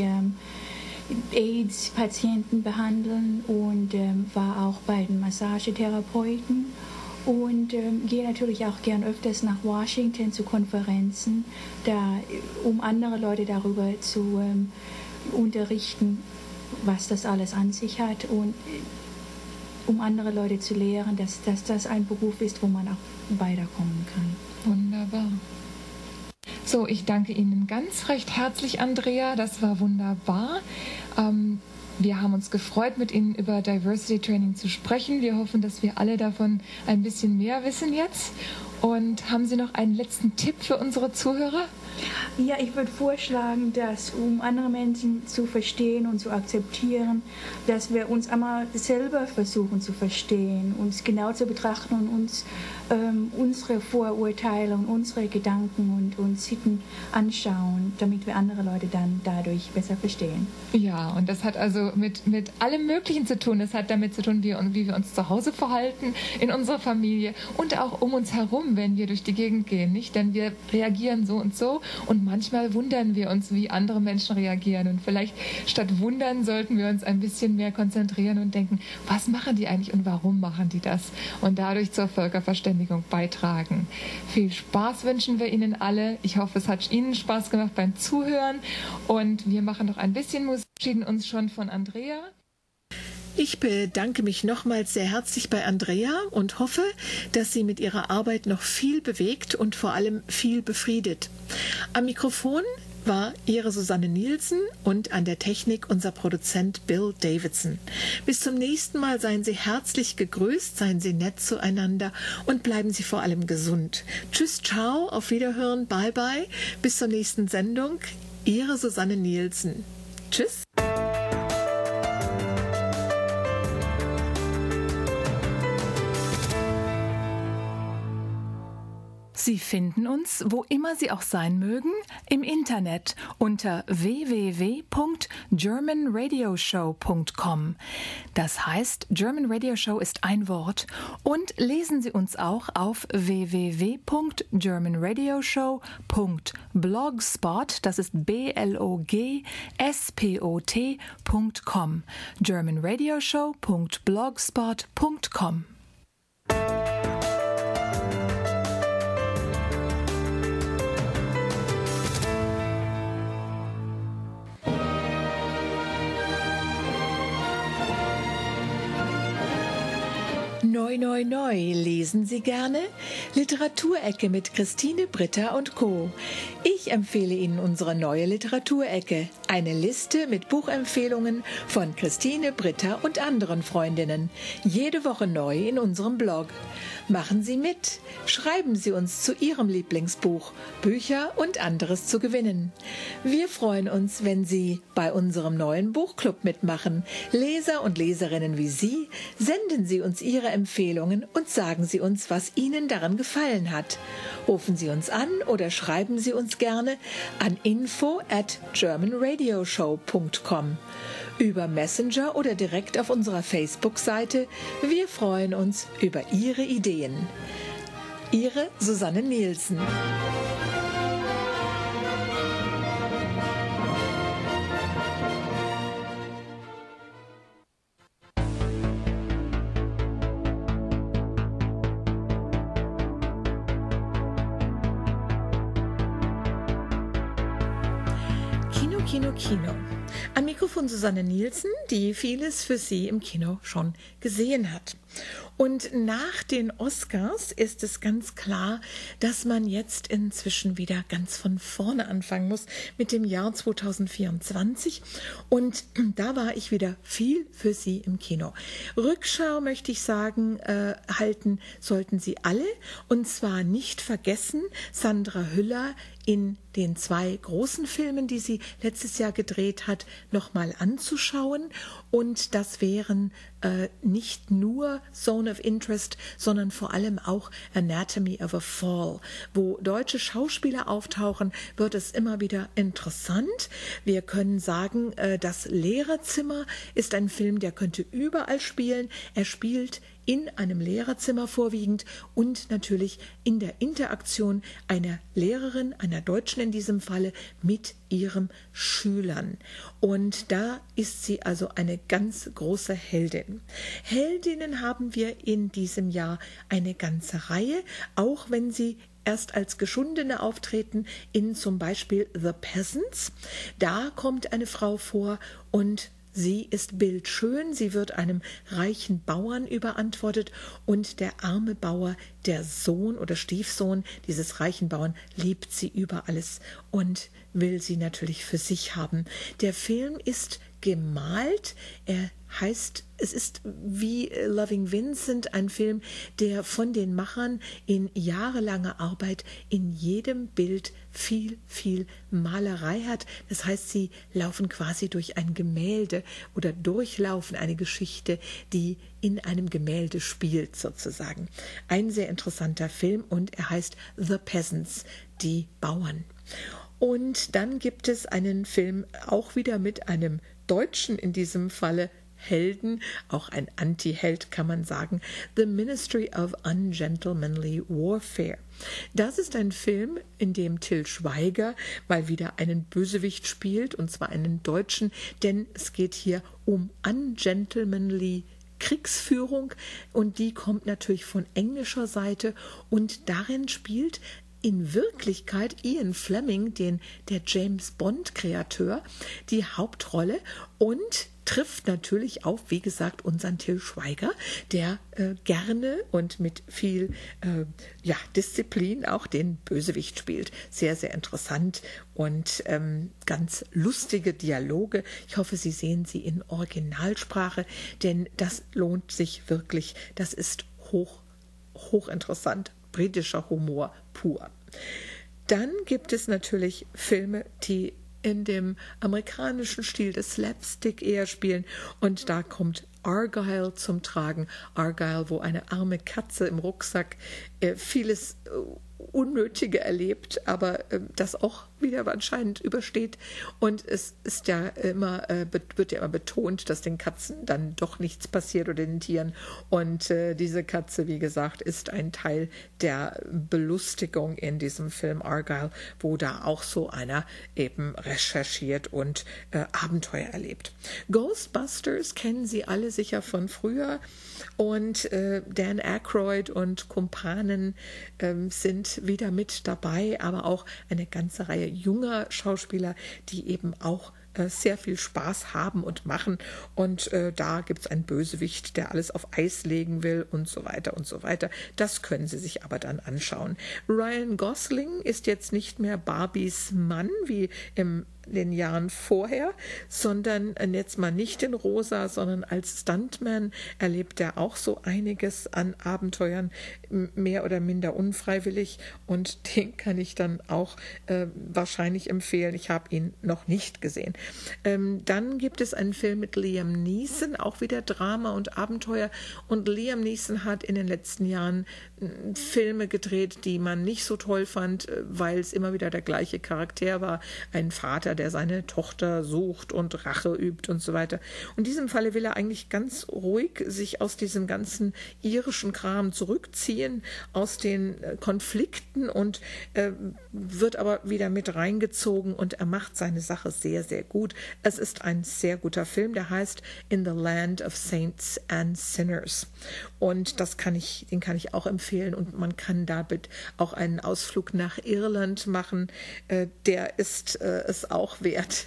AIDS-Patienten behandeln und war auch bei den Massagetherapeuten und gehe natürlich auch gern öfters nach Washington zu Konferenzen, um andere Leute darüber zu unterrichten, was das alles an sich hat und um andere Leute zu lehren, dass das ein Beruf ist, wo man auch weiterkommen kann. Wunderbar. So, ich danke Ihnen ganz recht herzlich, Andrea. Das war wunderbar. Wir haben uns gefreut, mit Ihnen über Diversity Training zu sprechen. Wir hoffen, dass wir alle davon ein bisschen mehr wissen jetzt. Und haben Sie noch einen letzten Tipp für unsere Zuhörer? Ja, ich würde vorschlagen, dass, um andere Menschen zu verstehen und zu akzeptieren, dass wir uns einmal selber versuchen zu verstehen, uns genau zu betrachten und uns unsere Vorurteile und unsere Gedanken und Sitten anschauen, damit wir andere Leute dann dadurch besser verstehen. Ja, und das hat also mit allem Möglichen zu tun. Das hat damit zu tun, wie wir uns zu Hause verhalten, in unserer Familie und auch um uns herum, wenn wir durch die Gegend gehen, nicht? Denn wir reagieren so und so und manchmal wundern wir uns, wie andere Menschen reagieren. Und vielleicht statt wundern sollten wir uns ein bisschen mehr konzentrieren und denken, was machen die eigentlich und warum machen die das? Und dadurch zur Völkerverständigung beitragen. Viel Spaß wünschen wir Ihnen alle. Ich hoffe, es hat Ihnen Spaß gemacht beim Zuhören. Und wir machen noch ein bisschen Musik, verabschieden uns schon von Andrea. Ich bedanke mich nochmals sehr herzlich bei Andrea und hoffe, dass sie mit ihrer Arbeit noch viel bewegt und vor allem viel befriedet. Am Mikrofon war Ihre Susanne Nielsen und an der Technik unser Produzent Bill Davidson. Bis zum nächsten Mal seien Sie herzlich gegrüßt, seien Sie nett zueinander und bleiben Sie vor allem gesund. Tschüss, ciao, auf Wiederhören, bye bye, bis zur nächsten Sendung. Ihre Susanne Nielsen. Tschüss. Sie finden uns, wo immer Sie auch sein mögen, im Internet unter www.germanradioshow.com. Das heißt, German Radio Show ist ein Wort. Und lesen Sie uns auch auf www.germanradioshow.blogspot, das ist blogspot.com. germanradioshow.blogspot.com. Neu, neu, neu. Lesen Sie gerne? Literaturecke mit Christine Britta und Co. Ich empfehle Ihnen unsere neue Literaturecke. Eine Liste mit Buchempfehlungen von Christine Britta und anderen Freundinnen. Jede Woche neu in unserem Blog. Machen Sie mit. Schreiben Sie uns zu Ihrem Lieblingsbuch, Bücher und anderes zu gewinnen. Wir freuen uns, wenn Sie bei unserem neuen Buchclub mitmachen. Leser und Leserinnen wie Sie, senden Sie uns Ihre Empfehlungen und sagen Sie uns, was Ihnen daran gefallen hat. Rufen Sie uns an oder schreiben Sie uns gerne an info@germanradioshow.com. Über Messenger oder direkt auf unserer Facebook-Seite. Wir freuen uns über Ihre Ideen. Ihre Susanne Nielsen. Kino. Am Mikrofon Susanne Nielsen, die vieles für Sie im Kino schon gesehen hat. Und nach den Oscars ist es ganz klar, dass man jetzt inzwischen wieder ganz von vorne anfangen muss mit dem Jahr 2024. Und da war ich wieder viel für Sie im Kino. Rückschau möchte ich sagen, halten sollten Sie alle. Und zwar nicht vergessen, Sandra Hüller in den 2 großen Filmen, die sie letztes Jahr gedreht hat, nochmal anzuschauen. Und das wären nicht nur Zone of Interest, sondern vor allem auch Anatomy of a Fall. Wo deutsche Schauspieler auftauchen, wird es immer wieder interessant. Wir können sagen, das Lehrerzimmer ist ein Film, der könnte überall spielen. Er spielt in einem Lehrerzimmer vorwiegend und natürlich in der Interaktion einer Lehrerin, einer Deutschen in diesem Falle, mit ihren Schülern. Und da ist sie also eine ganz große Heldin. Heldinnen haben wir in diesem Jahr eine ganze Reihe, auch wenn sie erst als Geschundene auftreten, in zum Beispiel The Peasants. Da kommt eine Frau vor und sie ist bildschön, sie wird einem reichen Bauern überantwortet und der arme Bauer, der Sohn oder Stiefsohn dieses reichen Bauern, liebt sie über alles und will sie natürlich für sich haben. Der Film ist gemalt, es ist wie Loving Vincent, ein Film, der von den Machern in jahrelanger Arbeit in jedem Bild viel, viel Malerei hat. Das heißt, sie laufen quasi durch ein Gemälde oder durchlaufen eine Geschichte, die in einem Gemälde spielt sozusagen. Ein sehr interessanter Film und er heißt The Peasants, die Bauern. Und dann gibt es einen Film auch wieder mit einem Deutschen in diesem Falle Helden, auch ein Anti-Held kann man sagen, The Ministry of Ungentlemanly Warfare. Das ist ein Film, in dem Til Schweiger mal wieder einen Bösewicht spielt, und zwar einen Deutschen, denn es geht hier um ungentlemanly Kriegsführung und die kommt natürlich von englischer Seite und darin spielt in Wirklichkeit Ian Fleming, der James-Bond-Kreateur, die Hauptrolle und trifft natürlich auch, wie gesagt, unseren Til Schweiger, der gerne und mit viel Disziplin auch den Bösewicht spielt. Sehr, sehr interessant und ganz lustige Dialoge. Ich hoffe, Sie sehen sie in Originalsprache, denn das lohnt sich wirklich. Das ist hochinteressant. Britischer Humor pur. Dann gibt es natürlich Filme, die in dem amerikanischen Stil des Slapstick eher spielen und da kommt Argyle zum Tragen. Argyle, wo eine arme Katze im Rucksack vieles Unnötige erlebt, aber das auch wieder anscheinend übersteht. Und es ist ja immer, wird ja immer betont, dass den Katzen dann doch nichts passiert oder den Tieren. Und diese Katze, wie gesagt, ist ein Teil der Belustigung in diesem Film Argyle, wo da auch so einer eben recherchiert und Abenteuer erlebt. Ghostbusters kennen Sie alle sicher von früher. Und Dan Aykroyd und Kumpanen sind wieder mit dabei, aber auch eine ganze Reihe junger Schauspieler, die eben auch sehr viel Spaß haben und machen. Und da gibt es einen Bösewicht, der alles auf Eis legen will und so weiter und so weiter. Das können Sie sich aber dann anschauen. Ryan Gosling ist jetzt nicht mehr Barbies Mann wie in den Jahren vorher, sondern jetzt mal nicht in Rosa, sondern als Stuntman erlebt er auch so einiges an Abenteuern, mehr oder minder unfreiwillig, und den kann ich dann auch wahrscheinlich empfehlen. Ich habe ihn noch nicht gesehen. Dann gibt es einen Film mit Liam Neeson, auch wieder Drama und Abenteuer, und Liam Neeson hat in den letzten Jahren Filme gedreht, die man nicht so toll fand, weil es immer wieder der gleiche Charakter war, ein Vater, der seine Tochter sucht und Rache übt und so weiter. Und in diesem Falle will er eigentlich ganz ruhig sich aus diesem ganzen irischen Kram zurückziehen, aus den Konflikten, und wird aber wieder mit reingezogen, und er macht seine Sache sehr, sehr gut. Es ist ein sehr guter Film, der heißt In the Land of Saints and Sinners. Und den kann ich auch empfehlen, und man kann damit auch einen Ausflug nach Irland machen. Der ist es auch wert,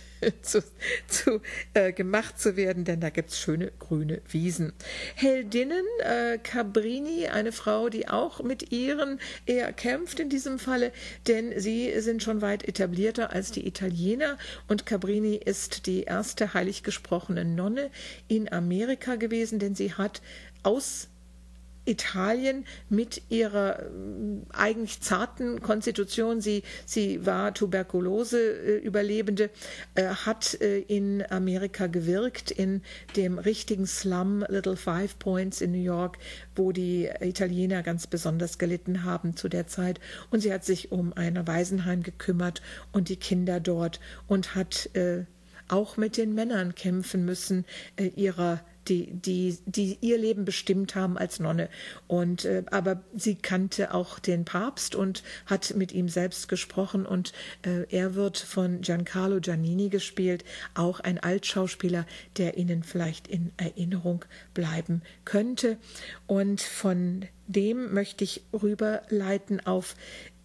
gemacht zu werden, denn da gibt es schöne grüne Wiesen. Heldinnen, Cabrini, eine Frau, die auch mit Iren eher kämpft in diesem Falle, denn sie sind schon weit etablierter als die Italiener, und Cabrini ist die erste heilig gesprochene Nonne in Amerika gewesen, denn sie hat aus Italien mit ihrer eigentlich zarten Konstitution, sie war Tuberkulose-Überlebende, hat in Amerika gewirkt, in dem richtigen Slum Little Five Points in New York, wo die Italiener ganz besonders gelitten haben zu der Zeit. Und sie hat sich um ein Waisenheim gekümmert und die Kinder dort, und hat auch mit den Männern kämpfen müssen, die ihr Leben bestimmt haben als Nonne. Und aber sie kannte auch den Papst und hat mit ihm selbst gesprochen, und er wird von Giancarlo Giannini gespielt, auch ein Altschauspieler, der Ihnen vielleicht in Erinnerung bleiben könnte. Und von dem möchte ich rüberleiten auf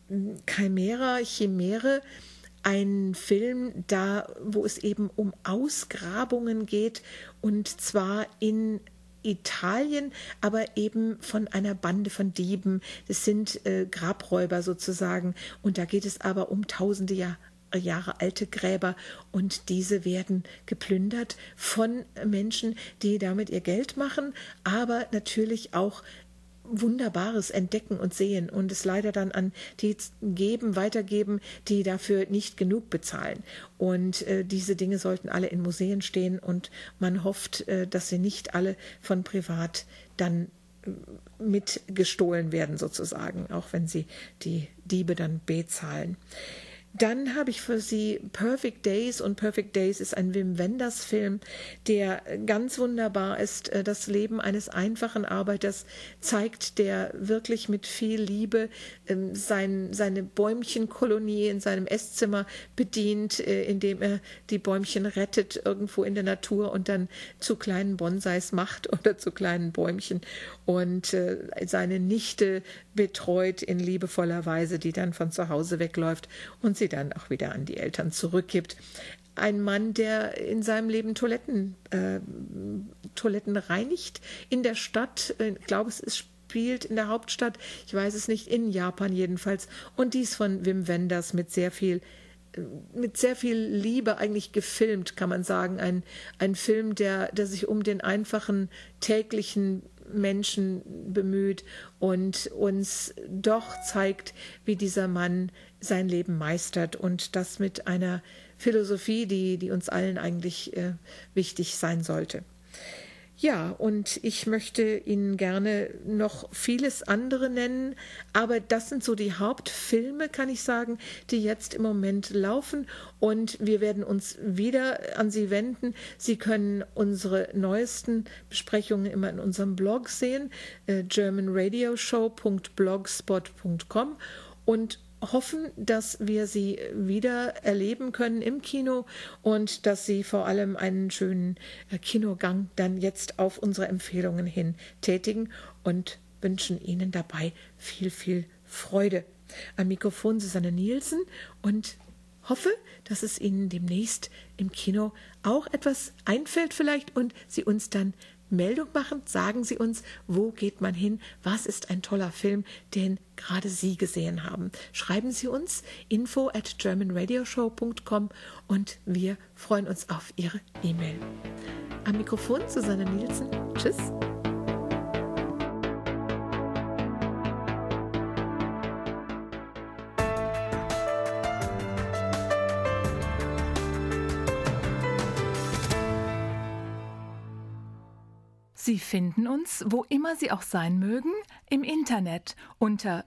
Chimäre, ein Film, wo es eben um Ausgrabungen geht, und zwar in Italien, aber eben von einer Bande von Dieben. Das sind Grabräuber sozusagen, und da geht es aber um tausende Jahre alte Gräber, und diese werden geplündert von Menschen, die damit ihr Geld machen, aber natürlich auch Wunderbares entdecken und sehen und es leider dann an die weitergeben, die dafür nicht genug bezahlen. Und diese Dinge sollten alle in Museen stehen, und man hofft, dass sie nicht alle von privat dann mit gestohlen werden sozusagen, auch wenn sie die Diebe dann bezahlen. Dann habe ich für Sie Perfect Days, und Perfect Days ist ein Wim Wenders Film, der ganz wunderbar ist. Das Leben eines einfachen Arbeiters zeigt, der wirklich mit viel Liebe seine Bäumchenkolonie in seinem Esszimmer bedient, indem er die Bäumchen rettet irgendwo in der Natur und dann zu kleinen Bonsais macht oder zu kleinen Bäumchen, und seine Nichte betreut in liebevoller Weise, die dann von zu Hause wegläuft und sie dann auch wieder an die Eltern zurückgibt. Ein Mann, der in seinem Leben Toiletten reinigt in der Stadt. Ich glaube, es spielt in der Hauptstadt, ich weiß es nicht, in Japan jedenfalls. Und dies von Wim Wenders mit sehr viel Liebe eigentlich gefilmt, kann man sagen. Ein Film, der sich um den einfachen täglichen Menschen bemüht und uns doch zeigt, wie dieser Mann sein Leben meistert, und das mit einer Philosophie, die uns allen eigentlich wichtig sein sollte. Ja, und ich möchte Ihnen gerne noch vieles andere nennen, aber das sind so die Hauptfilme, kann ich sagen, die jetzt im Moment laufen, und wir werden uns wieder an Sie wenden. Sie können unsere neuesten Besprechungen immer in unserem Blog sehen, germanradioshow.blogspot.com, und hoffen, dass wir Sie wieder erleben können im Kino und dass Sie vor allem einen schönen Kinogang dann jetzt auf unsere Empfehlungen hin tätigen, und wünschen Ihnen dabei viel, viel Freude. Am Mikrofon Susanne Nielsen, und hoffe, dass es Ihnen demnächst im Kino auch etwas einfällt vielleicht und Sie uns dann Meldung machen. Sagen Sie uns, wo geht man hin? Was ist ein toller Film, den gerade Sie gesehen haben? Schreiben Sie uns info@germanradioshow.com und wir freuen uns auf Ihre E-Mail. Am Mikrofon Susanne Nielsen. Tschüss. Sie finden uns, wo immer Sie auch sein mögen, im Internet unter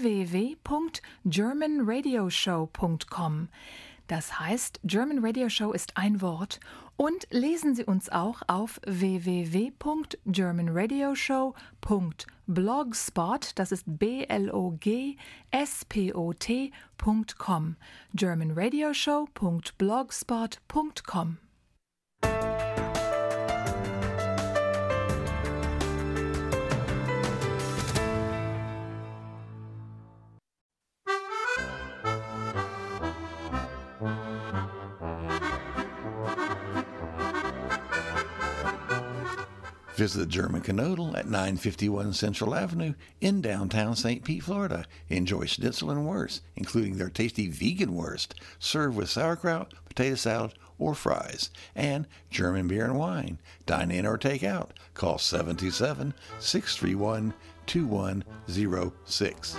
www.germanradioshow.com. Das heißt, German Radio Show ist ein Wort. Und lesen Sie uns auch auf www.germanradioshow.blogspot, das ist blogspot.com. germanradioshow.blogspot.com. Visit the German Canodal at 951 Central Avenue in downtown St. Pete, Florida. Enjoy schnitzel and wurst, including their tasty vegan wurst, served with sauerkraut, potato salad, or fries, and German beer and wine. Dine in or take out. Call 727-631-2106.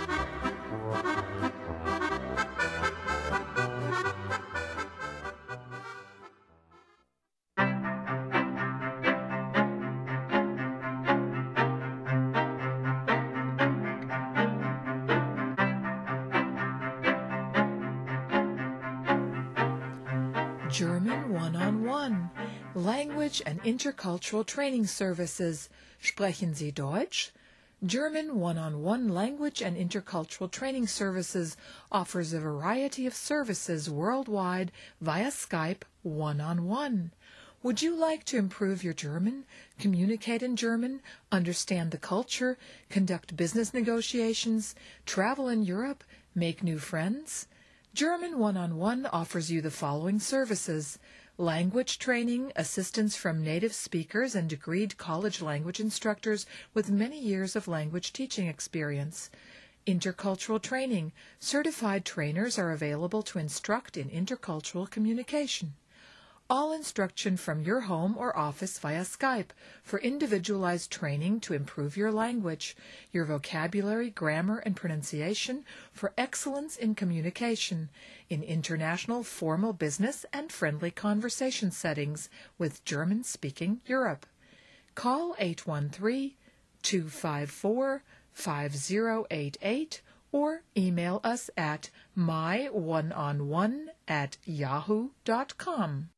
German One-on-One, Language and Intercultural Training Services. Sprechen Sie Deutsch? German One-on-One Language and Intercultural Training Services offers a variety of services worldwide via Skype one-on-one. Would you like to improve your German, communicate in German, understand the culture, conduct business negotiations, travel in Europe, make new friends? German One-on-One offers you the following services: language training, assistance from native speakers and degreed college language instructors with many years of language teaching experience. Intercultural training, certified trainers are available to instruct in intercultural communication. All instruction from your home or office via Skype for individualized training to improve your language, your vocabulary, grammar, and pronunciation for excellence in communication in international formal business and friendly conversation settings with German-speaking Europe. Call 813-254-5088 or email us at myoneonone@yahoo.com.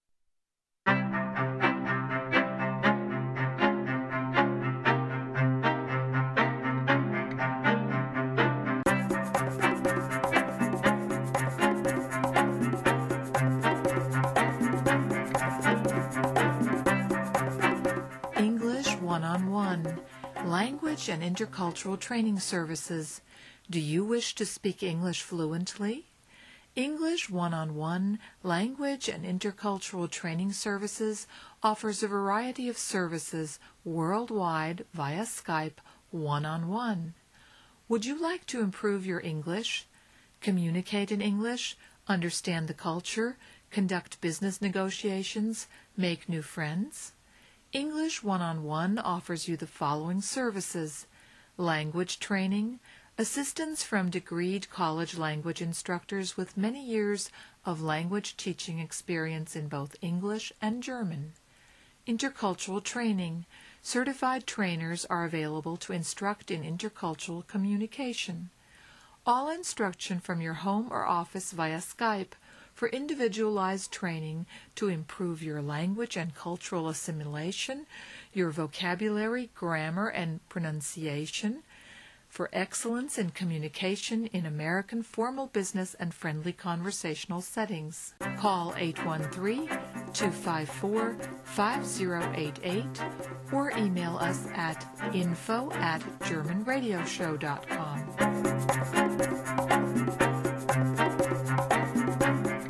English One-on-One, Language and Intercultural Training Services. Do you wish to speak English fluently? English One-on-One, Language and Intercultural Training Services offers a variety of services worldwide via Skype one-on-one. Would you like to improve your English, communicate in English, understand the culture, conduct business negotiations, make new friends? English One-on-One offers you the following services: language training, assistance from degreed college language instructors with many years of language teaching experience in both English and German. Intercultural training, certified trainers are available to instruct in intercultural communication. All instruction from your home or office via Skype for individualized training to improve your language and cultural assimilation, your vocabulary, grammar, and pronunciation, for excellence in communication in American formal business and friendly conversational settings. Call 813-254-5088 or email us at info@germanradioshow.com.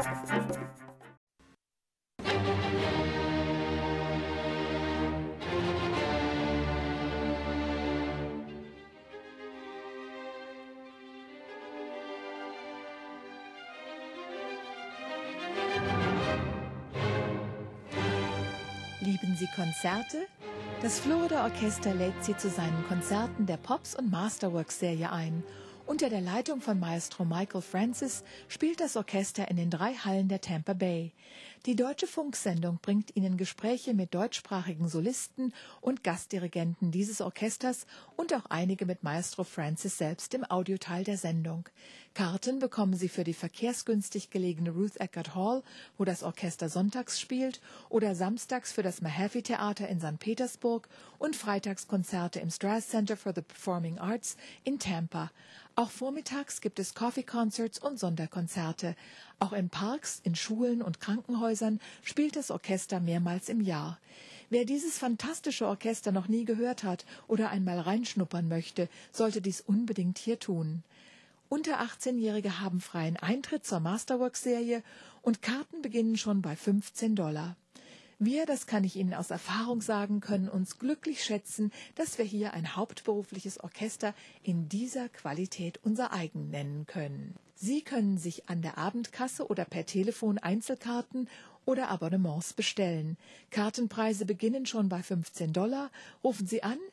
Lieben Sie Konzerte? Das Florida Orchester lädt Sie zu seinen Konzerten der Pops- und Masterworks-Serie ein. Unter der Leitung von Maestro Michael Francis spielt das Orchester in den 3 Hallen der Tampa Bay. Die Deutsche Funksendung bringt Ihnen Gespräche mit deutschsprachigen Solisten und Gastdirigenten dieses Orchesters und auch einige mit Maestro Francis selbst im Audioteil der Sendung. Karten bekommen Sie für die verkehrsgünstig gelegene Ruth Eckerd Hall, wo das Orchester sonntags spielt, oder samstags für das Mahaffey Theater in St. Petersburg und Freitagskonzerte im Strass Center for the Performing Arts in Tampa. Auch vormittags gibt es Coffee Concerts und Sonderkonzerte. Auch in Parks, in Schulen und Krankenhäusern spielt das Orchester mehrmals im Jahr. Wer dieses fantastische Orchester noch nie gehört hat oder einmal reinschnuppern möchte, sollte dies unbedingt hier tun. Unter 18-Jährige haben freien Eintritt zur Masterworks-Serie und Karten beginnen schon bei $15. Wir, das kann ich Ihnen aus Erfahrung sagen, können uns glücklich schätzen, dass wir hier ein hauptberufliches Orchester in dieser Qualität unser eigen nennen können. Sie können sich an der Abendkasse oder per Telefon Einzelkarten oder Abonnements bestellen. Kartenpreise beginnen schon bei $15. Rufen Sie an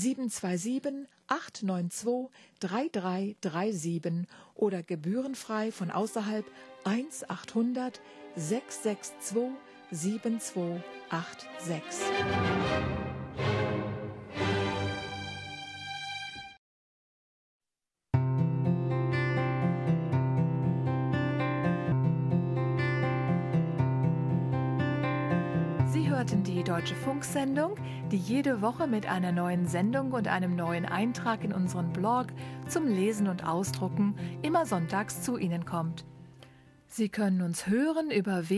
727-892-3337 oder gebührenfrei von außerhalb 1-800-662-7286. Sie hörten die Deutsche Funksendung, die jede Woche mit einer neuen Sendung und einem neuen Eintrag in unseren Blog zum Lesen und Ausdrucken immer sonntags zu Ihnen kommt. Sie können uns hören über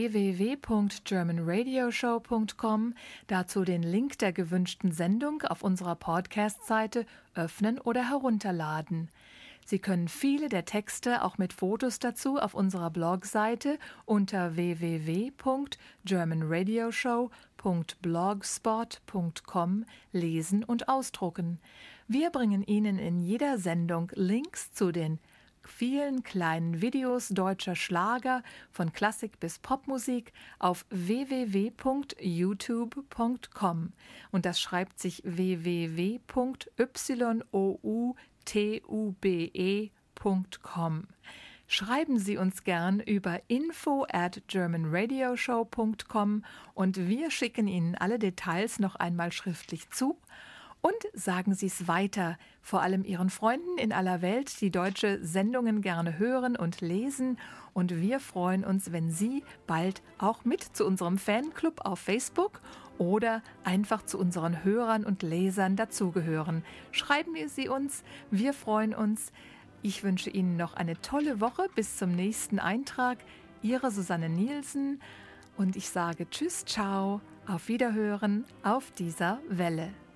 www.germanradioshow.com, dazu den Link der gewünschten Sendung auf unserer Podcast-Seite öffnen oder herunterladen. Sie können viele der Texte auch mit Fotos dazu auf unserer Blogseite unter www.germanradioshow.blogspot.com lesen und ausdrucken. Wir bringen Ihnen in jeder Sendung Links zu den vielen kleinen Videos deutscher Schlager von Klassik bis Popmusik auf www.youtube.com und das schreibt sich www.youtube.com. Schreiben Sie uns gern über info@germanradioshow.com und wir schicken Ihnen alle Details noch einmal schriftlich zu. Und sagen Sie es weiter, vor allem Ihren Freunden in aller Welt, die deutsche Sendungen gerne hören und lesen. Und wir freuen uns, wenn Sie bald auch mit zu unserem Fanclub auf Facebook oder einfach zu unseren Hörern und Lesern dazugehören. Schreiben Sie uns, wir freuen uns. Ich wünsche Ihnen noch eine tolle Woche. Bis zum nächsten Eintrag. Ihre Susanne Nielsen. Und ich sage Tschüss, ciao, auf Wiederhören auf dieser Welle.